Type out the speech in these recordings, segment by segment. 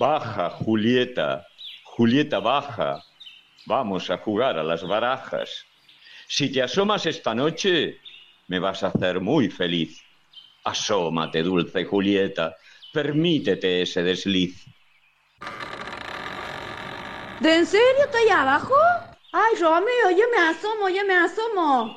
Baja, Julieta. Julieta, baja. Vamos a jugar a las barajas. Si te asomas esta noche, me vas a hacer muy feliz. Asómate, dulce Julieta. Permítete ese desliz. ¿De en serio está ahí abajo? Ay, Romeo, yo me asomo.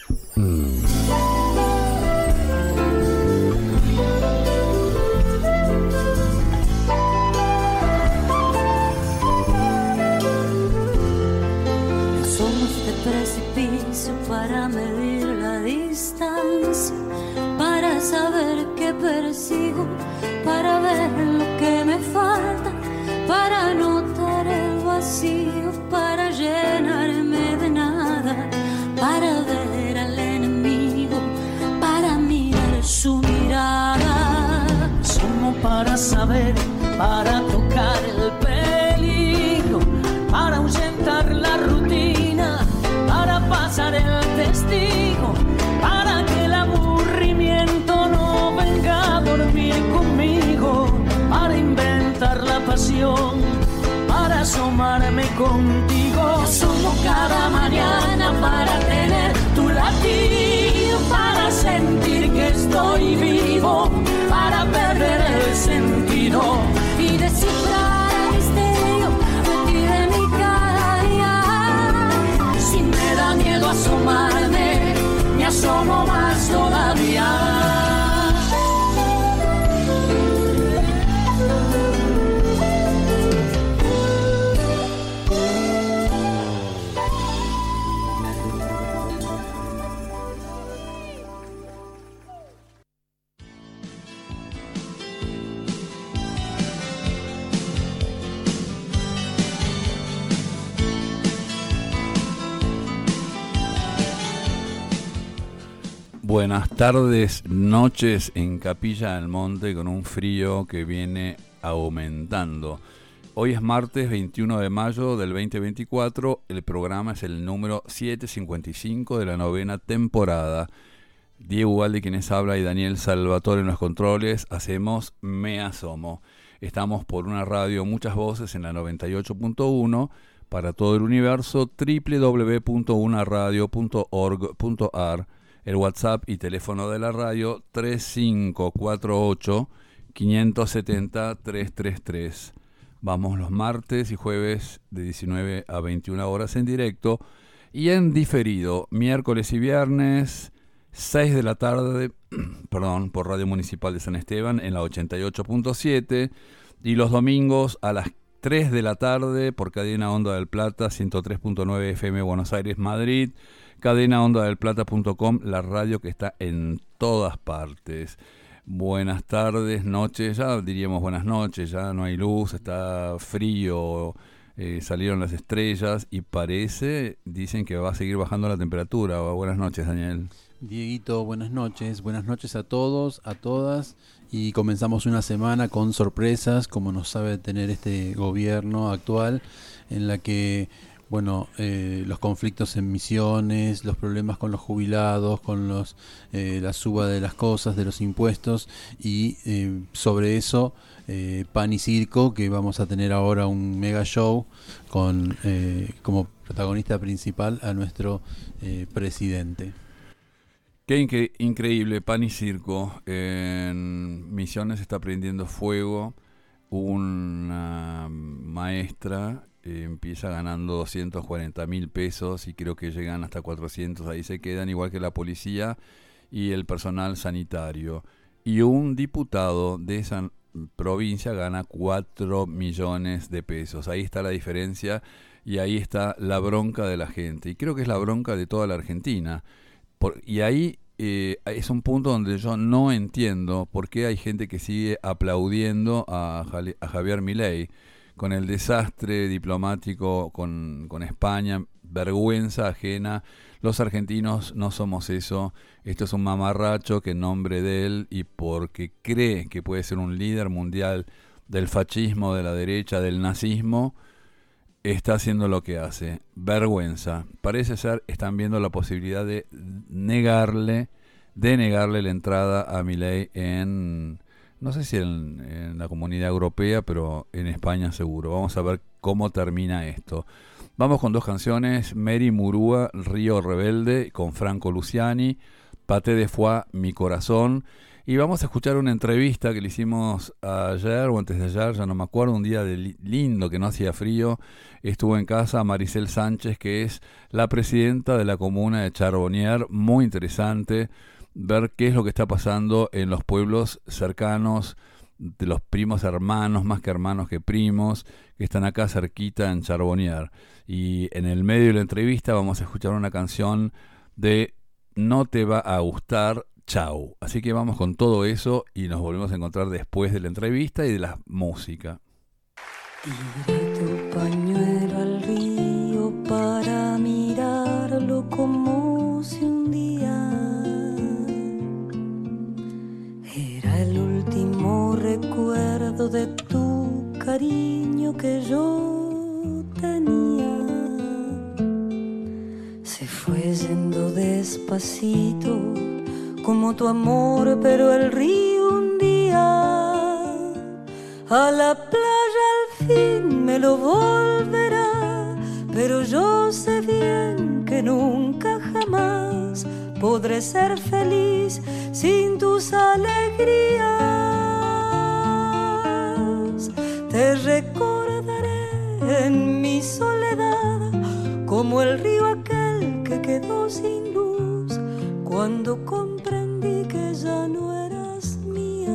Somos de precipicio para medir la distancia, para saber qué persigo, para ver lo que me falta, para notar el vacío, para llenarme de nada, para ver al enemigo, para mirar su mirada. Somos para saber, para tocar el peligro, para ahuyentar la rutina, para pasar el testigo, para que el aburrimiento no venga a dormir conmigo, para inventar la pasión, para asomarme contigo. Somos cada mañana para tener tu latido, para sentir que estoy vivo, para perder el sentido y descifrar el misterio metido en mi cada día. Si me da miedo asomarme, me asomo más todavía. Buenas tardes, noches en Capilla del Monte con un frío que viene aumentando. Hoy es martes 21 de mayo del 2024, el programa es el número 755 de la 9ª temporada. Diego Ubaldi quienes habla y Daniel Salvatore en los controles, hacemos Me Asomo. Estamos por una radio Muchas Voces en la 98.1, para todo el universo www.unaradio.org.ar. El WhatsApp y teléfono de la radio 3548-570-333. Vamos los martes y jueves de 19 a 21 horas en directo y en diferido miércoles y viernes 6 de la tarde, por Radio Municipal de San Esteban en la 88.7 y los domingos a las 3 de la tarde por Cadena Onda del Plata 103.9 FM Buenos Aires, Madrid. CadenaOndaDelPlata.com, la radio que está en todas partes. Buenas tardes, noches, ya diríamos buenas noches, ya no hay luz, está frío, salieron las estrellas y dicen que va a seguir bajando la temperatura. Buenas noches, Daniel. Dieguito, buenas noches a todos, a todas, y comenzamos una semana con sorpresas, como nos sabe tener este gobierno actual, en la que los conflictos en Misiones, los problemas con los jubilados, con la suba de las cosas, de los impuestos, y sobre eso pan y circo, que vamos a tener ahora un mega show con como protagonista principal a nuestro presidente. Qué increíble, pan y circo. En Misiones está prendiendo fuego una maestra. Empieza ganando 240.000 pesos y creo que llegan hasta 400, ahí se quedan, igual que la policía y el personal sanitario. Y un diputado de esa provincia gana 4 millones de pesos. Ahí está la diferencia y ahí está la bronca de la gente. Y creo que es la bronca de toda la Argentina. Y ahí es un punto donde yo no entiendo por qué hay gente que sigue aplaudiendo a Javier Milei. Con el desastre diplomático con España, vergüenza ajena. Los argentinos no somos eso. Esto es un mamarracho que en nombre de él y porque cree que puede ser un líder mundial del fascismo, de la derecha, del nazismo, está haciendo lo que hace. Vergüenza. Parece ser, están viendo la posibilidad de negarle la entrada a Milei en no sé si en la Comunidad Europea, pero en España seguro. Vamos a ver cómo termina esto. Vamos con 2 canciones, Mary Murúa, Río Rebelde, con Franco Luciani, Paté de Foie, Mi Corazón. Y vamos a escuchar una entrevista que le hicimos ayer o antes de ayer, ya no me acuerdo, un día lindo que no hacía frío. Estuvo en casa Maricel Sánchez, que es la presidenta de la comuna de Charbonnier. Muy interesante ver qué es lo que está pasando en los pueblos cercanos, de los primos hermanos, más que hermanos que primos, que están acá cerquita en Charbonnier. Y en el medio de la entrevista vamos a escuchar una canción de No te va a gustar, chau. Así que vamos con todo eso y nos volvemos a encontrar después de la entrevista y de la música. Tiré tu pañuelo al río para mirarlo como si un día era el último recuerdo de tu cariño que yo tenía. Se fue yendo despacito como tu amor, pero el río un día a la playa al fin me lo volverá. Pero yo sé bien que nunca jamás podré ser feliz sin tus alegrías. Te recordaré en mi soledad como el río aquel que quedó sin luz cuando comprendí que ya no eras mía.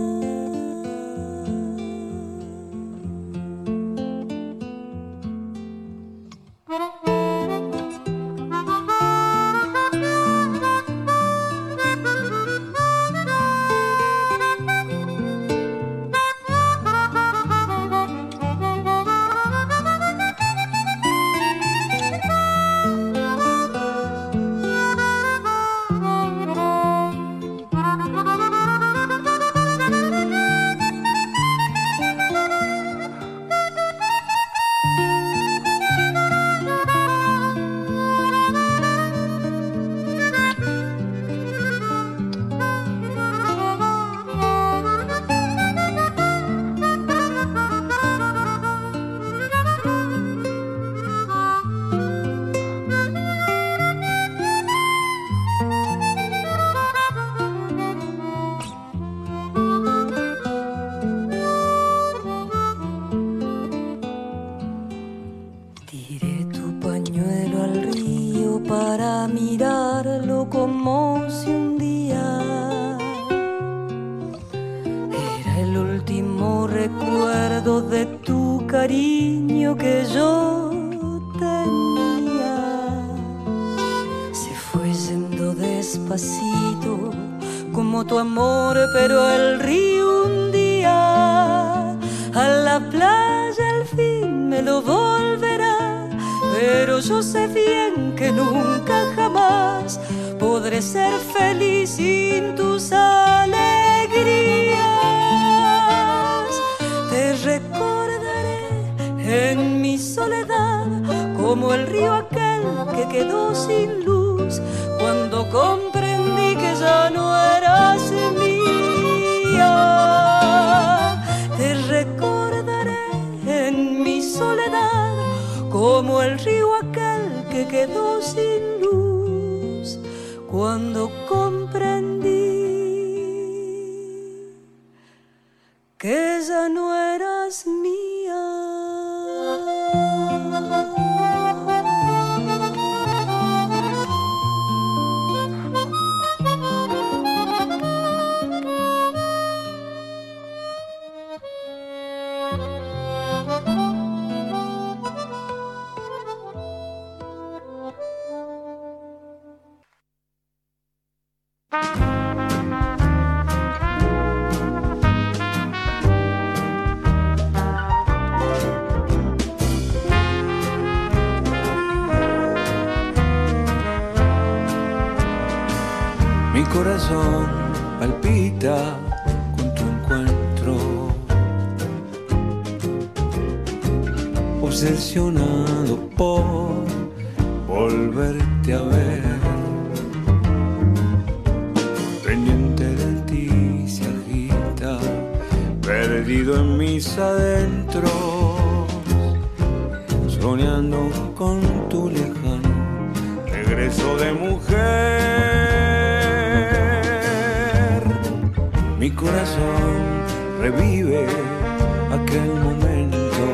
Pero el río un día a la playa al fin me lo volverá. Pero yo sé bien que nunca jamás podré ser feliz sin tus alegrías. Te recordaré en mi soledad como el río aquel que quedó sin luz cuando comprendí que ya no eras mía. Te recordaré en mi soledad como el río aquel que quedó sin luz cuando comprendí que ya no eras mía. Mi corazón palpita con tu encuentro, obsesionado por volverte a ver, pendiente de ti se agita perdido en mis adentros, soñando con tu lejano regreso de mujer. Mi corazón revive aquel momento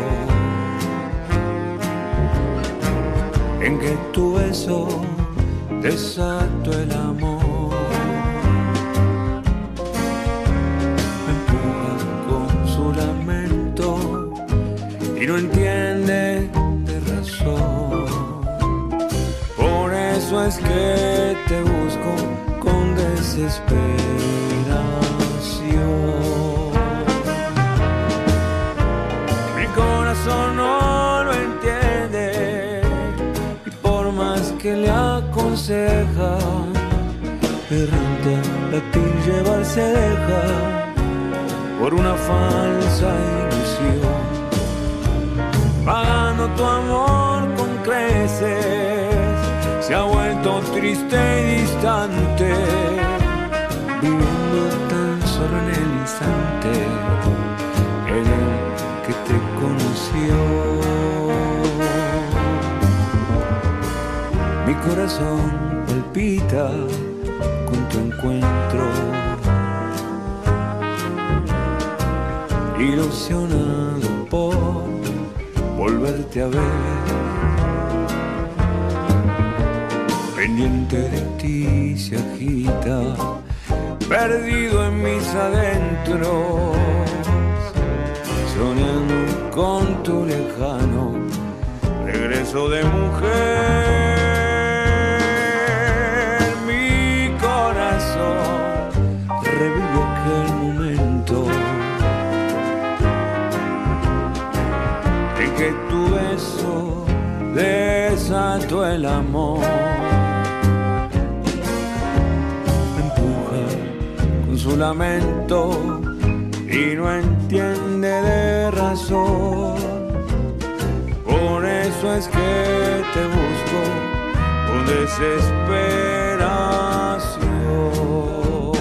en que tu beso desató el amor. Me empuja con su lamento y no entiende de razón. Por eso es que te busco con desesperación. Mi corazón no lo entiende y por más que le aconseja, errante latir llevarse deja por una falsa ilusión. Pagando tu amor con creces, se ha vuelto triste y distante, viviendo tan solo en el instante en el que te conoció. Mi corazón palpita con tu encuentro, ilusionado por volverte a ver. Pendiente de ti se agita, perdido en mis adentros, soñando con tu lejano regreso de mujer. Mi corazón revive aquel momento en que tu beso desató el amor. Su lamento y no entiende de razón. Por eso es que te busco con desesperación.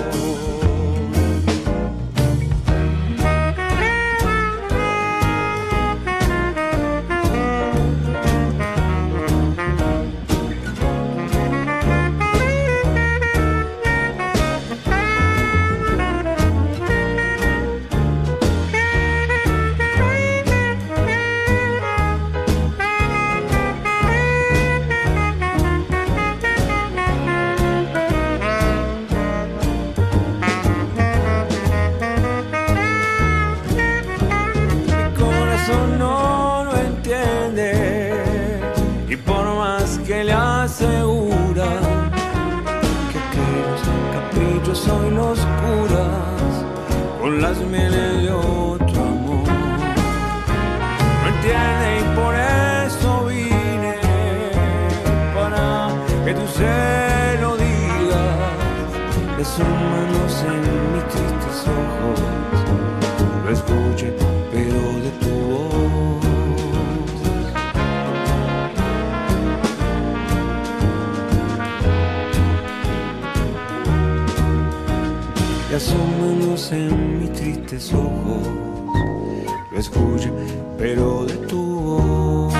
Soy los curas con las mieles de otro amor. No entiende y por eso vine, para que tú se lo digas. Le asómanos en mis tristes ojos, lo escuche pero de tu voz. Y asómanos en mis tristes ojos, lo escuche, pero de tu voz.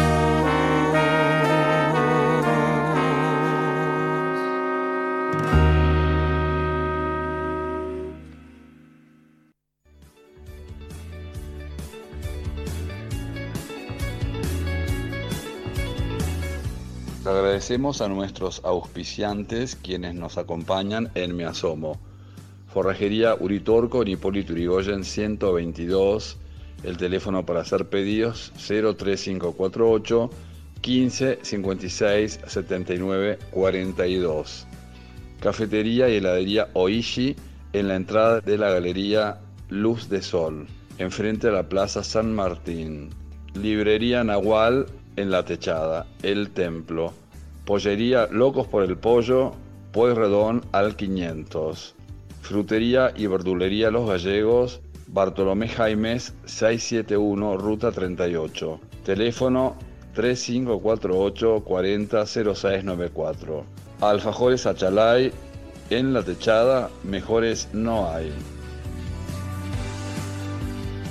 Agradecemos a nuestros auspiciantes quienes nos acompañan en Me Asomo. Forrajería Uritorco, en Hipólito Yrigoyen 122, el teléfono para hacer pedidos 03548 15 56 79 42. Cafetería y heladería Oishi, en la entrada de la galería Luz de Sol, enfrente a la Plaza San Martín. Librería Nahual, en La Techada, El Templo. Pollería Locos por el Pollo, Pueyrredón al 500. Frutería y verdulería Los Gallegos, Bartolomé Jaimes 671, Ruta 38. Teléfono 3548 40 0694. Alfajores Achalay, en La Techada, mejores no hay.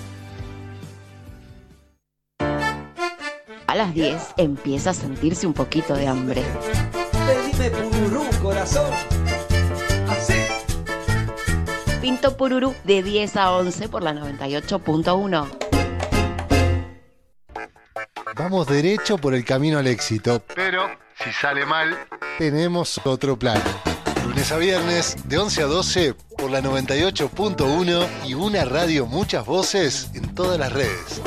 las 10 empieza a sentirse un poquito de hambre. Pedime pururú, corazón. Así. Pinto Pururú de 10 a 11 por la 98.1. Vamos derecho por el camino al éxito, pero si sale mal, tenemos otro plan. Lunes a viernes, de 11 a 12 por la 98.1 y una radio, muchas voces en todas las redes.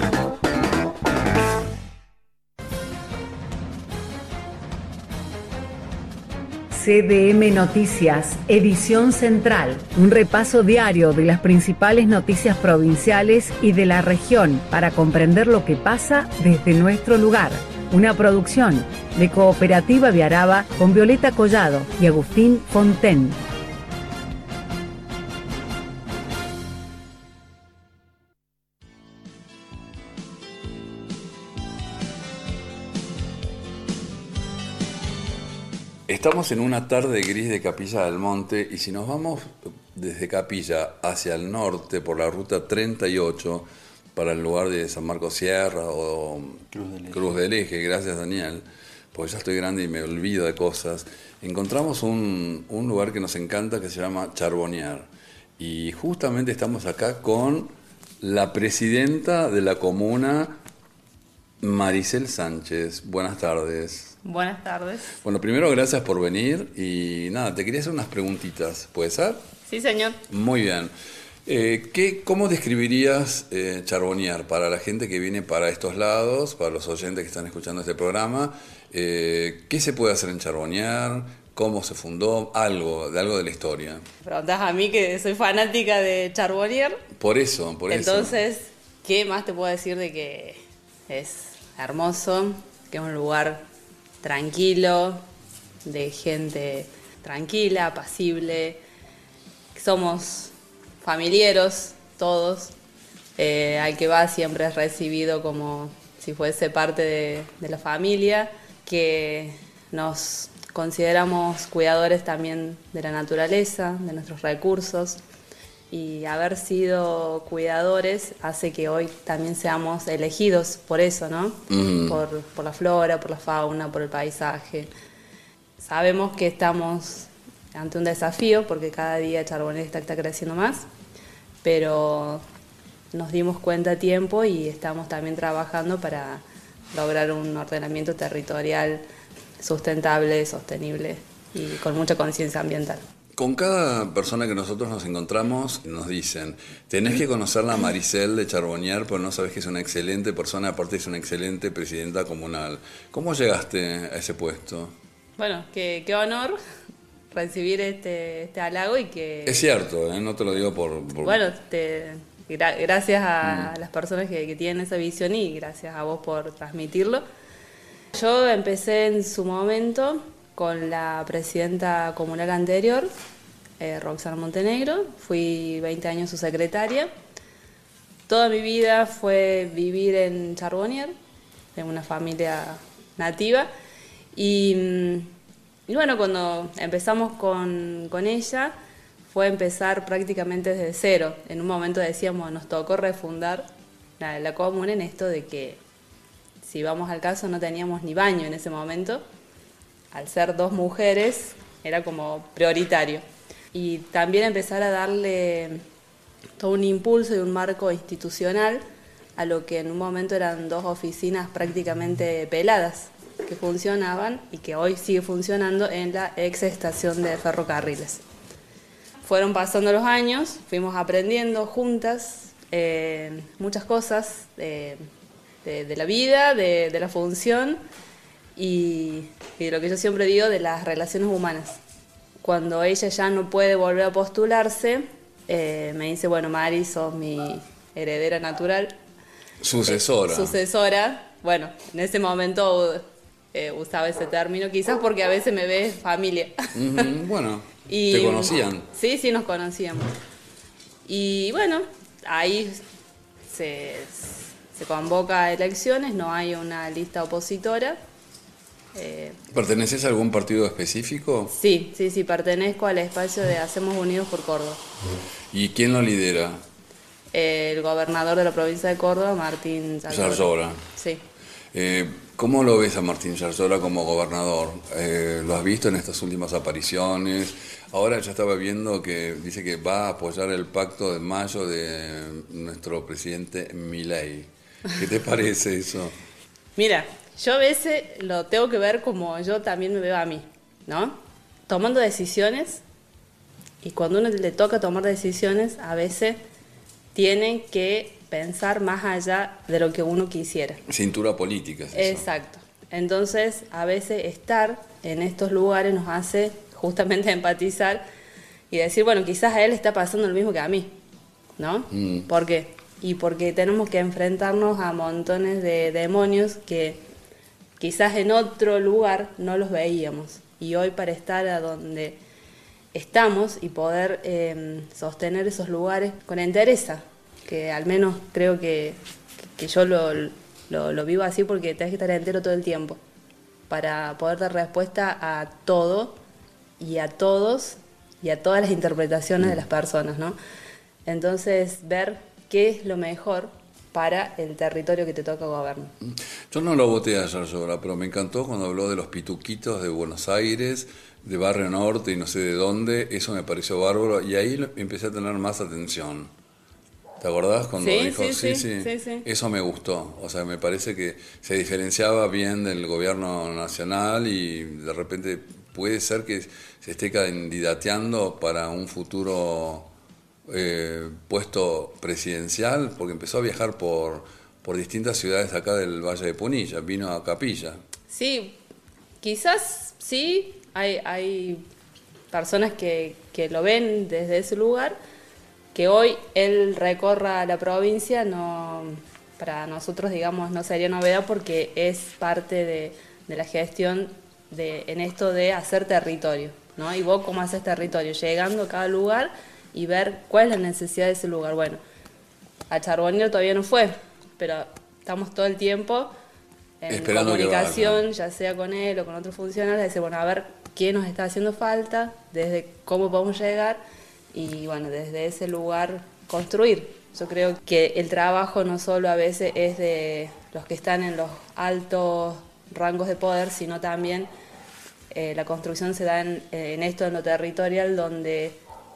CDM Noticias, edición central, un repaso diario de las principales noticias provinciales y de la región para comprender lo que pasa desde nuestro lugar. Una producción de Cooperativa Viaraba con Violeta Collado y Agustín Fonten. Estamos en una tarde gris de Capilla del Monte y si nos vamos desde Capilla hacia el norte por la ruta 38 para el lugar de San Marcos Sierra o Cruz del Eje, gracias Daniel, porque ya estoy grande y me olvido de cosas, encontramos un lugar que nos encanta que se llama Charbonnier y justamente estamos acá con la presidenta de la comuna, Maricel Sánchez. Buenas tardes. Buenas tardes. Bueno, primero gracias por venir y nada, te quería hacer unas preguntitas, ¿puede ser? Sí, señor. Muy bien. ¿Cómo describirías Charbonnier para la gente que viene para estos lados, para los oyentes que están escuchando este programa? ¿Qué se puede hacer en Charbonnier? ¿Cómo se fundó? Algo de la historia. Preguntás a mí que soy fanática de Charbonnier. Por eso. Entonces, ¿qué más te puedo decir de que es hermoso, que es un lugar tranquilo, de gente tranquila, apacible, somos familiares todos, al que va siempre es recibido como si fuese parte de la familia, que nos consideramos cuidadores también de la naturaleza, de nuestros recursos, y haber sido cuidadores hace que hoy también seamos elegidos por eso, ¿no? Por la flora, por la fauna, por el paisaje. Sabemos que estamos ante un desafío porque cada día Charbonnier está creciendo más, pero nos dimos cuenta a tiempo y estamos también trabajando para lograr un ordenamiento territorial sustentable, sostenible y con mucha conciencia ambiental. Con cada persona que nosotros nos encontramos nos dicen, tenés que conocerla a Maricel de Charbonnier, pero no sabés que es una excelente persona, aparte es una excelente presidenta comunal. ¿Cómo llegaste a ese puesto? Bueno, qué honor recibir este halago y que... Es cierto, no te lo digo por... Bueno, gracias a las personas que tienen esa visión y gracias a vos por transmitirlo. Yo empecé en su momento con la presidenta comunal anterior, Roxana Montenegro. Fui 20 años su secretaria. Toda mi vida fue vivir en Charbonnier, en una familia nativa. Y bueno, cuando empezamos con ella, fue empezar prácticamente desde cero. En un momento decíamos, nos tocó refundar la comuna en esto de que, si vamos al caso, no teníamos ni baño en ese momento. Al ser dos mujeres, era como prioritario. Y también empezar a darle todo un impulso y un marco institucional a lo que en un momento eran dos oficinas prácticamente peladas que funcionaban y que hoy sigue funcionando en la ex estación de ferrocarriles. Fueron pasando los años, fuimos aprendiendo juntas muchas cosas de la vida, de la función y de lo que yo siempre digo de las relaciones humanas. Cuando ella ya no puede volver a postularse, me dice, bueno, Mari, sos mi heredera natural. Sucesora. Sucesora. Bueno, en ese momento usaba ese término, quizás porque a veces me ve familia. Bueno, y, ¿te conocían? Sí, nos conocíamos. Y bueno, ahí se convoca a elecciones, no hay una lista opositora. ¿Perteneces a algún partido específico? Sí, pertenezco al espacio de Hacemos Unidos por Córdoba. ¿Y quién lo lidera? El gobernador de la provincia de Córdoba, Martín Zarzora. Zarzora. Sí. ¿Cómo lo ves a Martín Yarlora como gobernador? ¿Lo has visto en estas últimas apariciones? Ahora ya estaba viendo que dice que va a apoyar el pacto de mayo de nuestro presidente Milei. ¿Qué te parece eso? Mira, yo a veces lo tengo que ver como yo también me veo a mí, ¿no? Tomando decisiones, y cuando uno le toca tomar decisiones, a veces tienen que pensar más allá de lo que uno quisiera. Cintura política. Es eso. Exacto. Entonces, a veces estar en estos lugares nos hace justamente empatizar y decir, bueno, quizás a él está pasando lo mismo que a mí, ¿no? ¿Por qué? Y porque tenemos que enfrentarnos a montones de demonios que quizás en otro lugar no los veíamos. Y hoy para estar a donde estamos y poder sostener esos lugares con entereza, que al menos creo que yo lo vivo así, porque tenés que estar entero todo el tiempo para poder dar respuesta a todo y a todos y a todas las interpretaciones de las personas, ¿no? Entonces, ver qué es lo mejor para el territorio que te toca gobernar. Yo no lo voté a Yarlora, pero me encantó cuando habló de los pituquitos de Buenos Aires, de Barrio Norte y no sé de dónde. Eso me pareció bárbaro y ahí empecé a tener más atención. ¿Te acordás cuando dijo? Sí. Eso me gustó. O sea, me parece que se diferenciaba bien del gobierno nacional y de repente puede ser que se esté candidateando para un futuro puesto presidencial, porque empezó a viajar por distintas ciudades acá del Valle de Punilla, vino a Capilla. Sí, quizás sí, hay personas que lo ven desde ese lugar, que hoy él recorra la provincia, no, para nosotros, digamos, no sería novedad porque es parte de la gestión en esto de hacer territorio, ¿no? Y vos cómo haces territorio, llegando a cada lugar y ver cuál es la necesidad de ese lugar. Bueno, a Charbonnier todavía no fue, pero estamos todo el tiempo en esperando comunicación, ya sea con él o con otros funcionarios, decir, bueno, a ver qué nos está haciendo falta, desde cómo podemos llegar y, bueno, desde ese lugar construir. Yo creo que el trabajo no solo a veces es de los que están en los altos rangos de poder, sino también la construcción se da en esto, en lo territorial, donde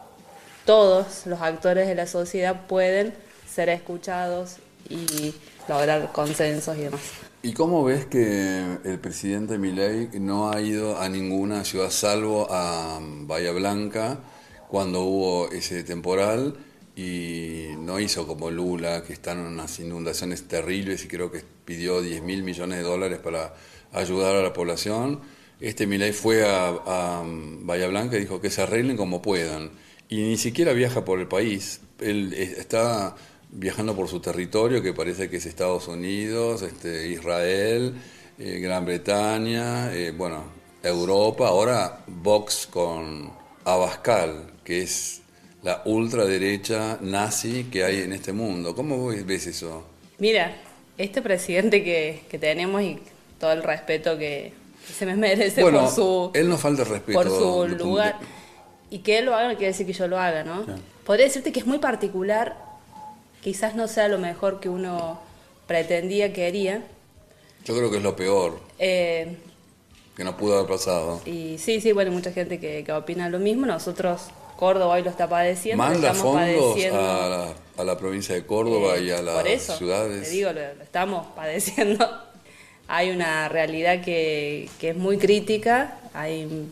todos los actores de la sociedad pueden ser escuchados y lograr consensos y demás. ¿Y cómo ves que el presidente Milei no ha ido a ninguna ciudad salvo a Bahía Blanca cuando hubo ese temporal y no hizo como Lula, que están en unas inundaciones terribles y creo que pidió $10.000 millones para ayudar a la población? Este Milei fue a Bahía Blanca y dijo que se arreglen como puedan. Y ni siquiera viaja por el país, él está viajando por su territorio, que parece que es Estados Unidos, Israel, Gran Bretaña, Europa, ahora Vox con Abascal, que es la ultraderecha nazi que hay en este mundo. ¿Cómo ves eso? Mira, este presidente que tenemos y todo el respeto que se me merece por su... él no falta el respeto. Por su lugar... Y que él lo haga no quiere decir que yo lo haga, ¿no? Claro. Podría decirte que es muy particular, quizás no sea lo mejor que uno pretendía, quería. Yo creo que es lo peor, que no pudo haber pasado. Y sí, bueno, mucha gente que opina lo mismo. Nosotros, Córdoba hoy lo está padeciendo. Manda fondos a la provincia de Córdoba y a las por eso, ciudades. Te digo, lo estamos padeciendo. Hay una realidad que es muy crítica, hay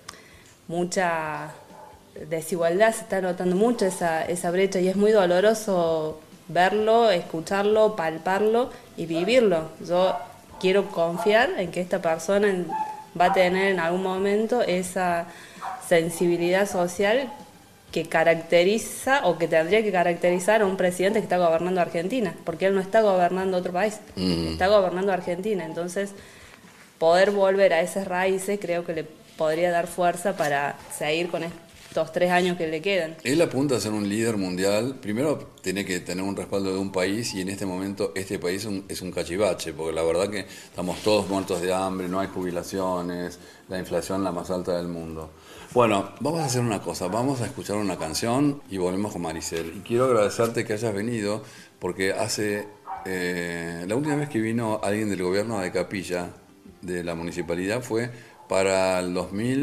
mucha desigualdad, se está notando mucho esa brecha y es muy doloroso verlo, escucharlo, palparlo y vivirlo. Yo quiero confiar en que esta persona va a tener en algún momento esa sensibilidad social que caracteriza o que tendría que caracterizar a un presidente que está gobernando Argentina, porque él no está gobernando otro país, está gobernando Argentina. Entonces, poder volver a esas raíces creo que le podría dar fuerza para seguir con estos 3 años que le quedan. Él apunta a ser un líder mundial. Primero tiene que tener un respaldo de un país y en este momento este país es un cachivache, porque la verdad que estamos todos muertos de hambre, no hay jubilaciones, la inflación la más alta del mundo. Bueno, vamos a hacer una cosa, vamos a escuchar una canción y volvemos con Maricel. Y quiero agradecerte que hayas venido porque hace La última vez que vino alguien del gobierno de Capilla, de la municipalidad, fue para el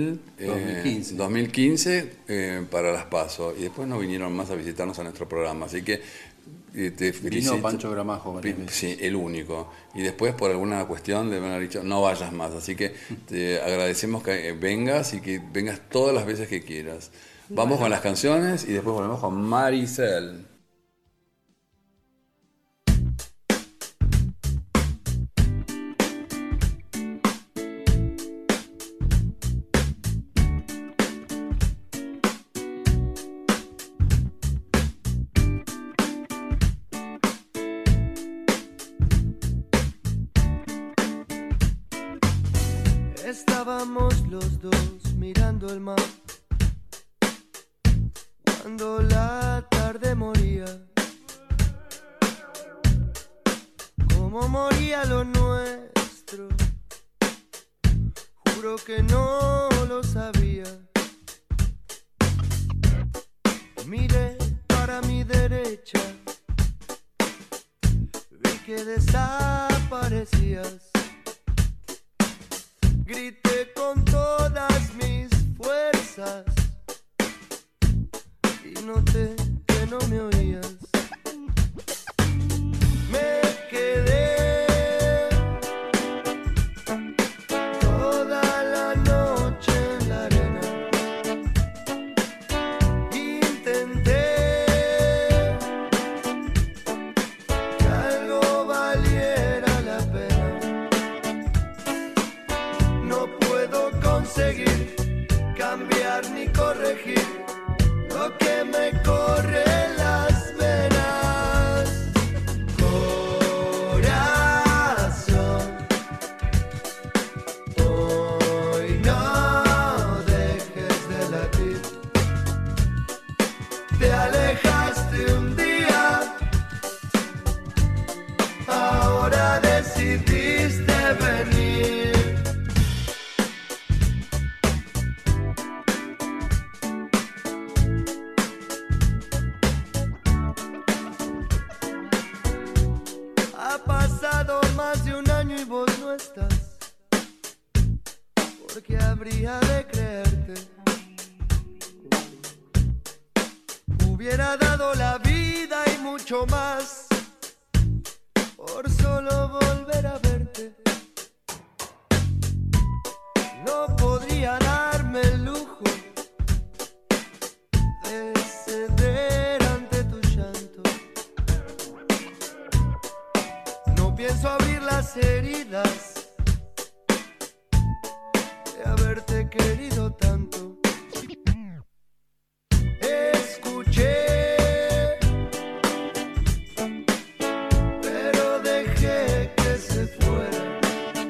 2015 para las PASO, y después no vinieron más a visitarnos a nuestro programa, así que te felicito. Vino Pancho Gramajo. Sí, el único, y después por alguna cuestión le van a haber dicho no vayas más, así que te agradecemos que vengas y que vengas todas las veces que quieras. Vamos con las canciones y después volvemos con Maricel. Estábamos los dos mirando el mar cuando la tarde moría, como moría lo nuestro, juro que no lo sabía. Miré para mi derecha, vi que desaparecías. Grité con todas mis fuerzas y noté que no me oías. Me quedé toda la noche en la arena. Intenté que algo valiera la pena. No puedo conseguir cambiar ni corregir lo que me corre en las venas. Corazón, hoy no dejes de latir. Te alejaste un día, ahora decidiste venir. Ha pasado más de un año y vos no estás. ¿Por qué habría de creerte? Hubiera dado la vida y mucho más por solo volver a verte. No podría darme el lujo de ceder ante tu llanto. No pienso abrir las heridas de haberte querido tanto. Escuché, pero dejé que se fuera.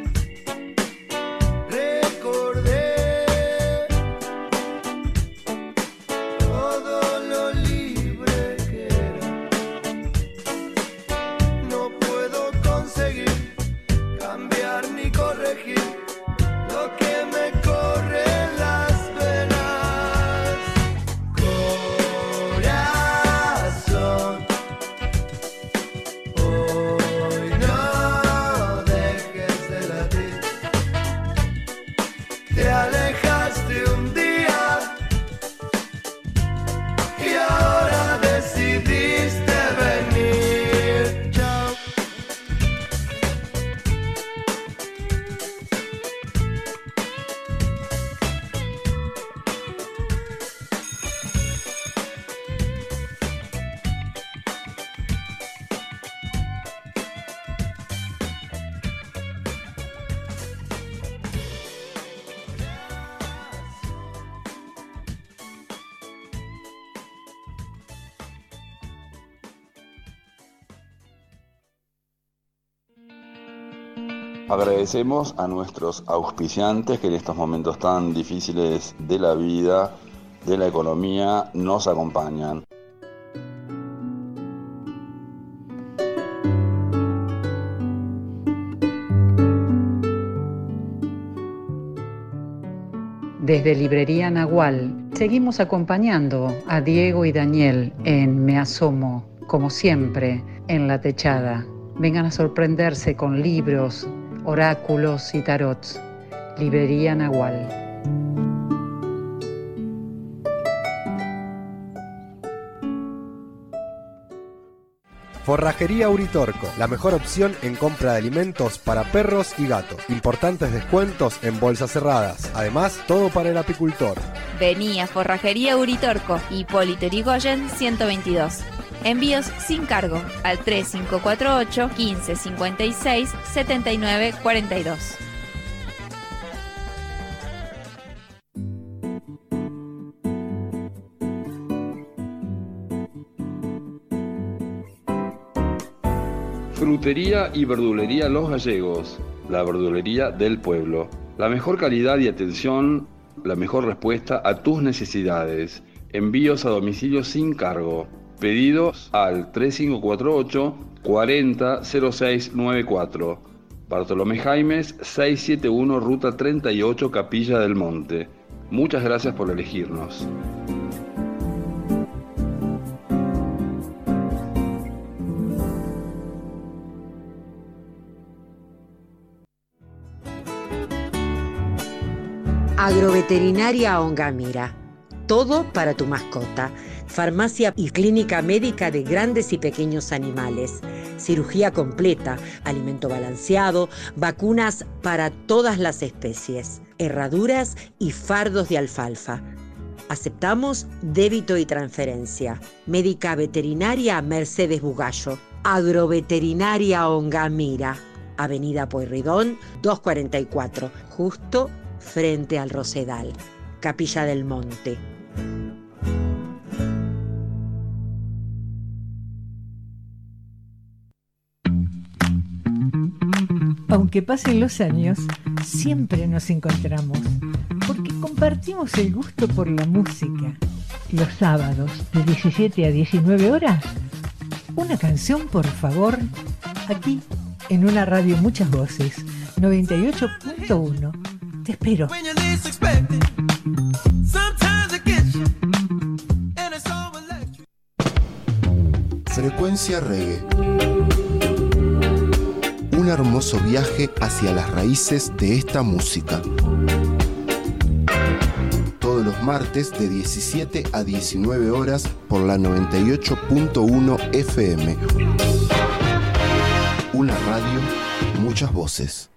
Recordé todo lo libre que era. No puedo conseguir cambiar ni corregir lo que me corre en las venas. Corazón, hoy no dejes de latir. Te alejaste un día y ahora decidiste venir. Chao. Agradecemos a nuestros auspiciantes que en estos momentos tan difíciles de la vida, de la economía, nos acompañan. Desde Librería Nahual seguimos acompañando a Diego y Daniel en Me Asomo, como siempre, en La Techada. Vengan a sorprenderse con libros, oráculos y tarots. Librería Nahual. Forrajería Uritorco, la mejor opción en compra de alimentos para perros y gatos. Importantes descuentos en bolsas cerradas. Además, todo para el apicultor. Vení a Forrajería Uritorco, Hipólito Yrigoyen 122. Envíos sin cargo al 3548 1556 7942. Frutería y verdulería Los Gallegos, la verdulería del pueblo. La mejor calidad y atención, la mejor respuesta a tus necesidades. Envíos a domicilio sin cargo. Pedidos al 3548 400694. Bartolomé Jaimes 671 Ruta 38 Capilla del Monte. Muchas gracias por elegirnos. Agroveterinaria Ongamira. Todo para tu mascota. Farmacia y clínica médica de grandes y pequeños animales. Cirugía completa, alimento balanceado, vacunas para todas las especies, herraduras y fardos de alfalfa. Aceptamos débito y transferencia. Médica veterinaria Mercedes Bugallo. Agroveterinaria Ongamira. Avenida Pueyrredón 244, justo frente al Rosedal, Capilla del Monte. Aunque pasen los años, siempre nos encontramos, porque compartimos el gusto por la música. Los sábados, de 17 a 19 horas, una canción, por favor, aquí, en una radio Muchas Voces, 98.1. Te espero. Frecuencia Reggae. Un hermoso viaje hacia las raíces de esta música. Todos los martes de 17 a 19 horas por la 98.1 FM. Una radio, muchas voces.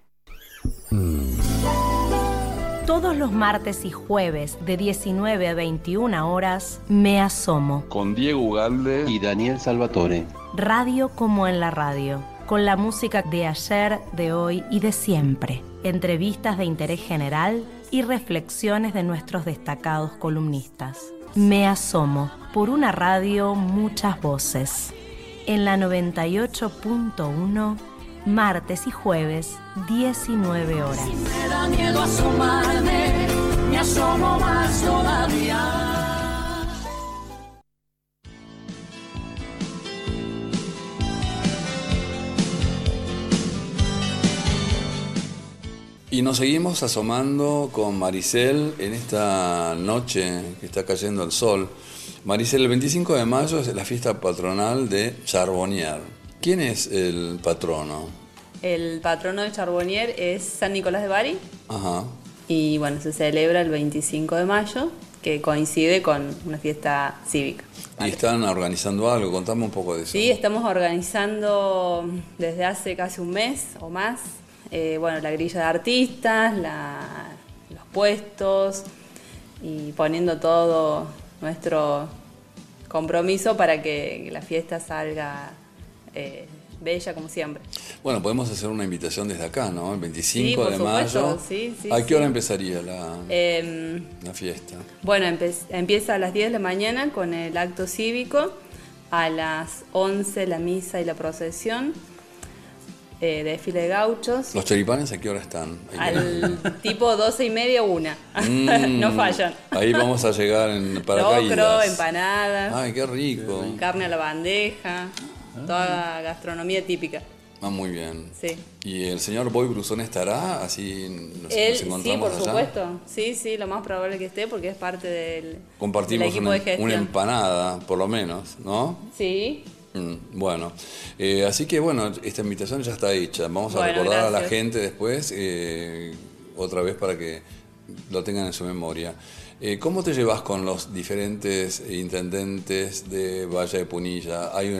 Todos los martes y jueves de 19 a 21 horas, Me Asomo. Con Diego Ugalde y Daniel Salvatore. Radio como en la radio, con la música de ayer, de hoy y de siempre. Entrevistas de interés general y reflexiones de nuestros destacados columnistas. Me Asomo, por una radio, muchas voces. En la 98.1, martes y jueves, 19 horas. Si me da miedo asomarme, me asomo más todavía. Y nos seguimos asomando con Maricel en esta noche que está cayendo el sol. Maricel, el 25 de mayo es la fiesta patronal de Charbonnier. ¿Quién es el patrono? El patrono de Charbonnier es San Nicolás de Bari. Ajá. Y bueno, se celebra el 25 de mayo, que coincide con una fiesta cívica. ¿Y están organizando algo? Contame un poco de eso. Sí, estamos organizando desde hace casi un mes o más. Bueno, la grilla de artistas, los puestos y poniendo todo nuestro compromiso para que la fiesta salga bella como siempre. Bueno, podemos hacer una invitación desde acá, ¿no? El 25 sí, por de supuesto. mayo. Sí, ¿A qué hora empezaría la fiesta? Bueno, empieza a las 10 de la mañana con el acto cívico, a las 11 la misa y la procesión. Desfile de gauchos. ¿Los choripanes a qué hora están? Al tipo 12:30, 1. No fallan. Ahí vamos a llegar en paracaídas. Locro, empanadas. Ay, qué rico. Carne a la bandeja. Toda gastronomía típica. Ah, muy bien. Sí. ¿Y el señor Boy Brusón estará? Así nos encontramos sí, por allá. Supuesto. Sí, lo más probable que esté porque es parte del Compartimos equipo de gestión. una empanada, por lo menos, ¿no? Sí. Bueno, así que bueno, esta invitación ya está hecha. Vamos a recordar a la gente después, otra vez para que lo tengan en su memoria. ¿Cómo te llevas con los diferentes intendentes de Valle de Punilla? ¿Hay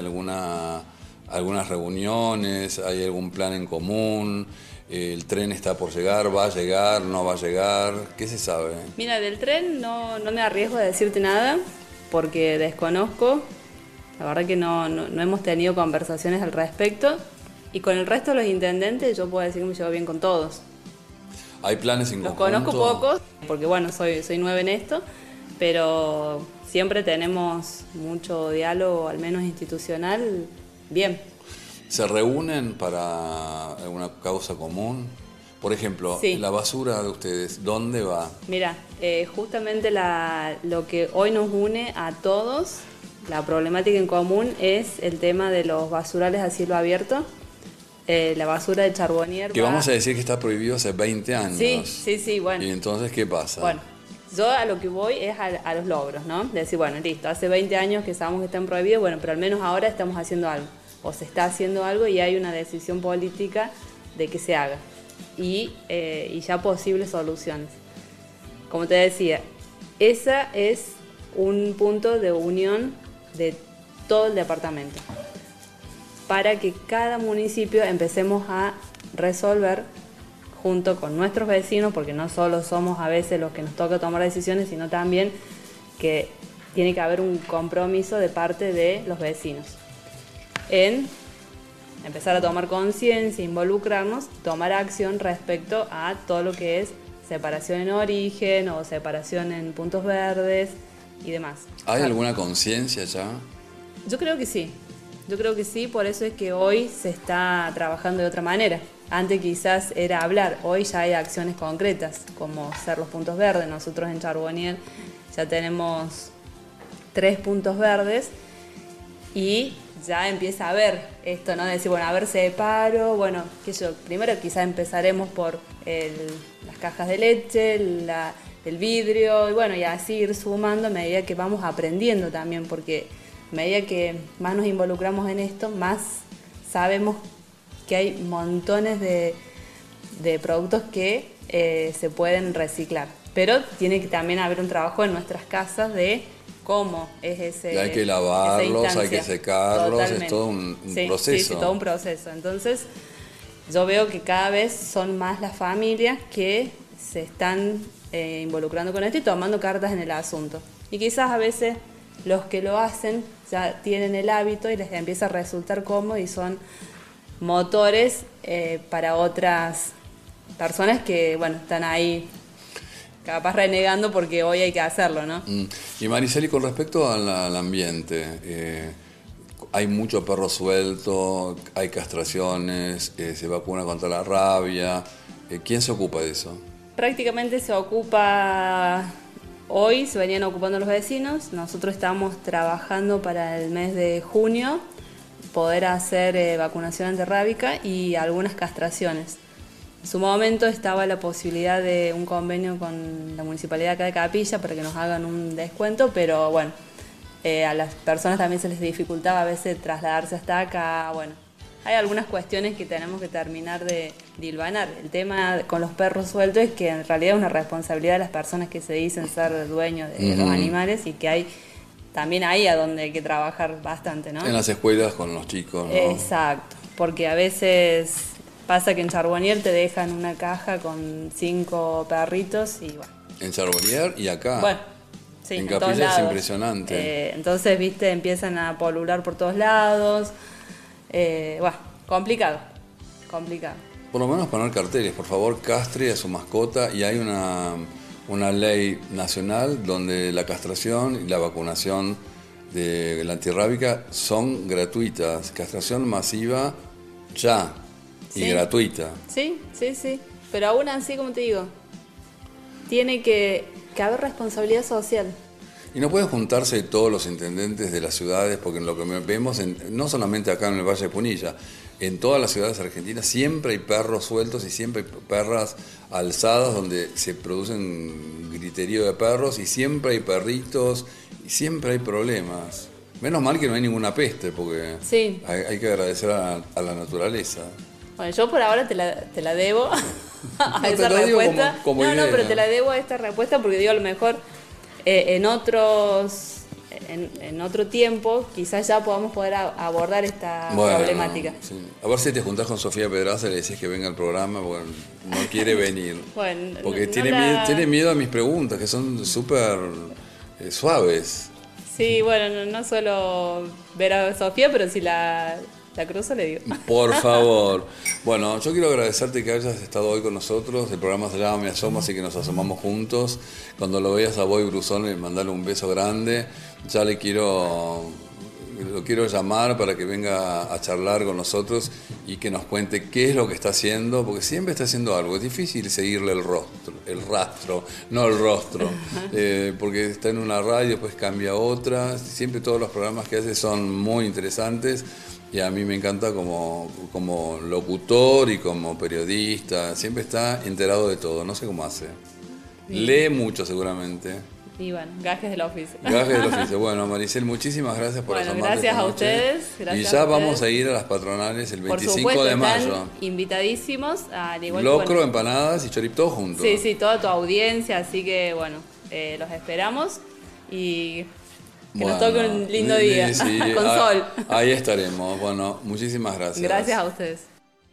algunas reuniones? ¿Hay algún plan en común? ¿El tren está por llegar? ¿Va a llegar? ¿No va a llegar? ¿Qué se sabe? Mira, del tren no me arriesgo a decirte nada porque desconozco. La verdad que no hemos tenido conversaciones al respecto. Y con el resto de los intendentes yo puedo decir que me llevo bien con todos. ¿Hay planes en conjunto? Los conozco pocos, porque bueno, soy nueva en esto, pero siempre tenemos mucho diálogo, al menos institucional, bien. ¿Se reúnen para alguna causa común? Por ejemplo, sí. La basura de ustedes, ¿dónde va? Mira, justamente lo que hoy nos une a todos, la problemática en común, es el tema de los basurales a cielo abierto. La basura de Charbonnier. Que vamos a decir que está prohibido hace 20 años. Sí, bueno. ¿Y entonces qué pasa? Bueno, yo a lo que voy es a los logros, ¿no? De decir, bueno, listo, hace 20 años que sabemos que están prohibidos, bueno, pero al menos ahora estamos haciendo algo. O se está haciendo algo y hay una decisión política de que se haga. Y ya posibles soluciones. Como te decía, esa es un punto de unión de todo el departamento, para que cada municipio empecemos a resolver junto con nuestros vecinos, porque no solo somos a veces los que nos toca tomar decisiones, sino también que tiene que haber un compromiso de parte de los vecinos en empezar a tomar conciencia, involucrarnos, tomar acción respecto a todo lo que es separación en origen o separación en puntos verdes y demás. ¿Hay alguna conciencia ya? Yo creo que sí. Por eso es que hoy se está trabajando de otra manera. Antes quizás era hablar, hoy ya hay acciones concretas, como ser los puntos verdes. Nosotros en Charbonnier ya tenemos 3 puntos verdes y ya empieza a haber esto, ¿no? De decir, bueno, a ver, separo, bueno, primero quizás empezaremos por las cajas de leche, el vidrio, y bueno, y así ir sumando a medida que vamos aprendiendo también, porque a medida que más nos involucramos en esto, más sabemos que hay montones de productos que se pueden reciclar. Pero tiene que también haber un trabajo en nuestras casas de cómo es ese. Y hay que lavarlos, hay que secarlos, totalmente. Es todo un proceso. Sí, todo un proceso. Entonces, yo veo que cada vez son más las familias que se están involucrando con esto y tomando cartas en el asunto. Y quizás a veces los que lo hacen ya tienen el hábito y les empieza a resultar cómodo y son motores para otras personas que, bueno, están ahí capaz renegando porque hoy hay que hacerlo, ¿no? Y Mariceli, con respecto al ambiente, hay mucho perro suelto, hay castraciones, se vacuna contra la rabia. ¿Quién se ocupa de eso? Prácticamente se ocupa, hoy se venían ocupando los vecinos. Nosotros estamos trabajando para el mes de junio poder hacer vacunación antirrábica y algunas castraciones. En su momento estaba la posibilidad de un convenio con la municipalidad acá de Capilla para que nos hagan un descuento, pero bueno, a las personas también se les dificultaba a veces trasladarse hasta acá. Bueno, hay algunas cuestiones que tenemos que terminar de hilvanar. El tema con los perros sueltos es que en realidad es una responsabilidad de las personas que se dicen ser dueños de los animales y que hay también ahí a donde hay que trabajar bastante, ¿no? En las escuelas con los chicos, ¿no? Exacto, porque a veces pasa que en Charbonnier te dejan una caja con 5 perritos y bueno. En Charbonnier y acá. Bueno, sí, en Capilla es impresionante. Entonces, viste, empiezan a polular por todos lados. Bueno, complicado. Por lo menos poner carteles, por favor, castre a su mascota, y hay una ley nacional donde la castración y la vacunación de la antirrábica son gratuitas. Castración masiva ya. Y gratuita. Sí. Pero aún así, como te digo, tiene que haber responsabilidad social. Y no pueden juntarse todos los intendentes de las ciudades, porque lo que vemos, no solamente acá en el Valle de Punilla, en todas las ciudades argentinas siempre hay perros sueltos y siempre hay perras alzadas donde se producen griterío de perros y siempre hay perritos y siempre hay problemas. Menos mal que no hay ninguna peste, porque Sí. hay que agradecer a la naturaleza. Bueno, yo por ahora te la debo a No, esa te lo digo respuesta. como No, idea. pero te la debo a esta respuesta porque digo, a lo mejor en otro tiempo quizás ya podamos poder abordar esta problemática. Sí. A ver si te juntás con Sofía Pedraza y le decís que venga al programa, porque no quiere venir. Bueno, Porque no tiene miedo a mis preguntas, que son súper suaves. Sí, bueno, no suelo ver a Sofía, pero si la cruzo le digo. Por favor. Bueno, yo quiero agradecerte que hayas estado hoy con nosotros. El programa se llama Me Asomo, así que nos asomamos juntos. Cuando lo veas a Boy Brusón, mandarle un beso grande. Ya lo quiero llamar para que venga a charlar con nosotros y que nos cuente qué es lo que está haciendo, porque siempre está haciendo algo. Es difícil seguirle el rastro, no el rostro, porque está en una radio, después cambia a otra. Siempre todos los programas que hace son muy interesantes. Y a mí me encanta como locutor y como periodista. Siempre está enterado de todo. No sé cómo hace. Lee mucho seguramente. Y bueno, gajes del oficio. Gajes del oficio. Bueno, Maricel, muchísimas gracias por asomarle gracias esta a noche. ustedes. Gracias y ya a vamos ustedes. a ir a las patronales el 25 Por supuesto, de mayo. están invitadísimos. Al igual Locro, que, bueno, empanadas y chorip todo juntos. Sí, toda tu audiencia. Así que bueno, los esperamos. Y que nos toque un lindo día. Sí, con sol. Ahí estaremos. Bueno, muchísimas gracias. Gracias a ustedes.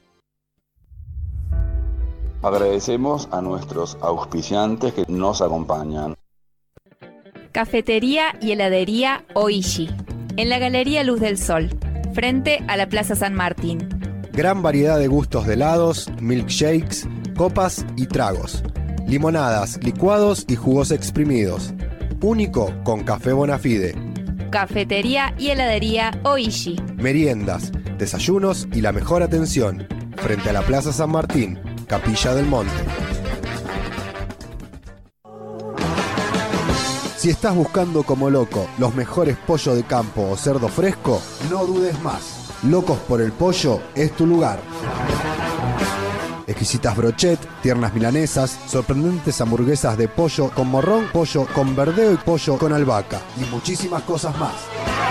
Agradecemos a nuestros auspiciantes que nos acompañan. Cafetería y heladería Oishi, en la Galería Luz del Sol, frente a la Plaza San Martín. Gran variedad de gustos de helados, milkshakes, copas y tragos. Limonadas, licuados y jugos exprimidos. Único con café Bonafide. Cafetería y heladería Oishi. Meriendas, desayunos y la mejor atención. Frente a la Plaza San Martín, Capilla del Monte. Si estás buscando como loco los mejores pollos de campo o cerdo fresco, no dudes más. Locos por el Pollo es tu lugar. Exquisitas brochet, tiernas milanesas, sorprendentes hamburguesas de pollo con morrón, pollo con verdeo y pollo con albahaca y muchísimas cosas más.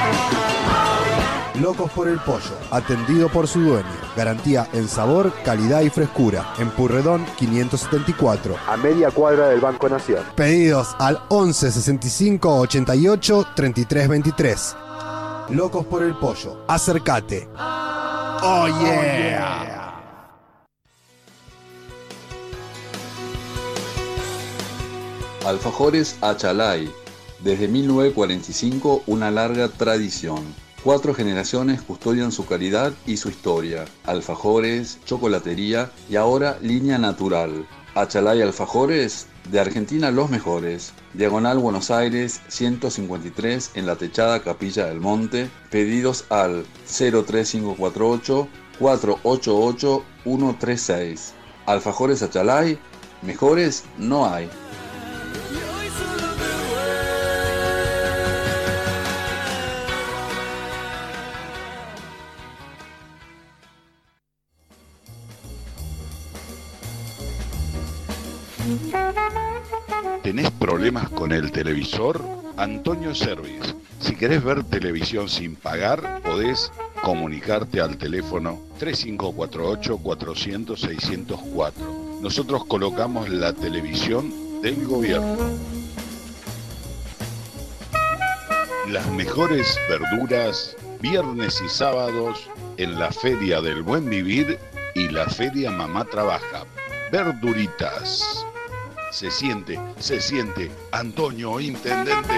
Locos por el Pollo, atendido por su dueño. Garantía en sabor, calidad y frescura. En Purredón 574, a media cuadra del Banco Nación. Pedidos al 11 65 88 33 23. Locos por el Pollo, acércate. Oh yeah. Alfajores Achalay. Desde 1945, una larga tradición. 4 generaciones custodian su calidad y su historia. Alfajores, chocolatería y ahora línea natural. Achalay Alfajores, de Argentina los mejores. Diagonal Buenos Aires 153 en la techada Capilla del Monte. Pedidos al 03548 488 136. Alfajores Achalay, mejores no hay. ¿Tenés problemas con el televisor? Antonio Service. Si querés ver televisión sin pagar, podés comunicarte al teléfono 3548-400-604. Nosotros colocamos la televisión del gobierno. Las mejores verduras, viernes y sábados, en la Feria del Buen Vivir y la Feria Mamá Trabaja. Verduritas. Se siente, Antonio, intendente.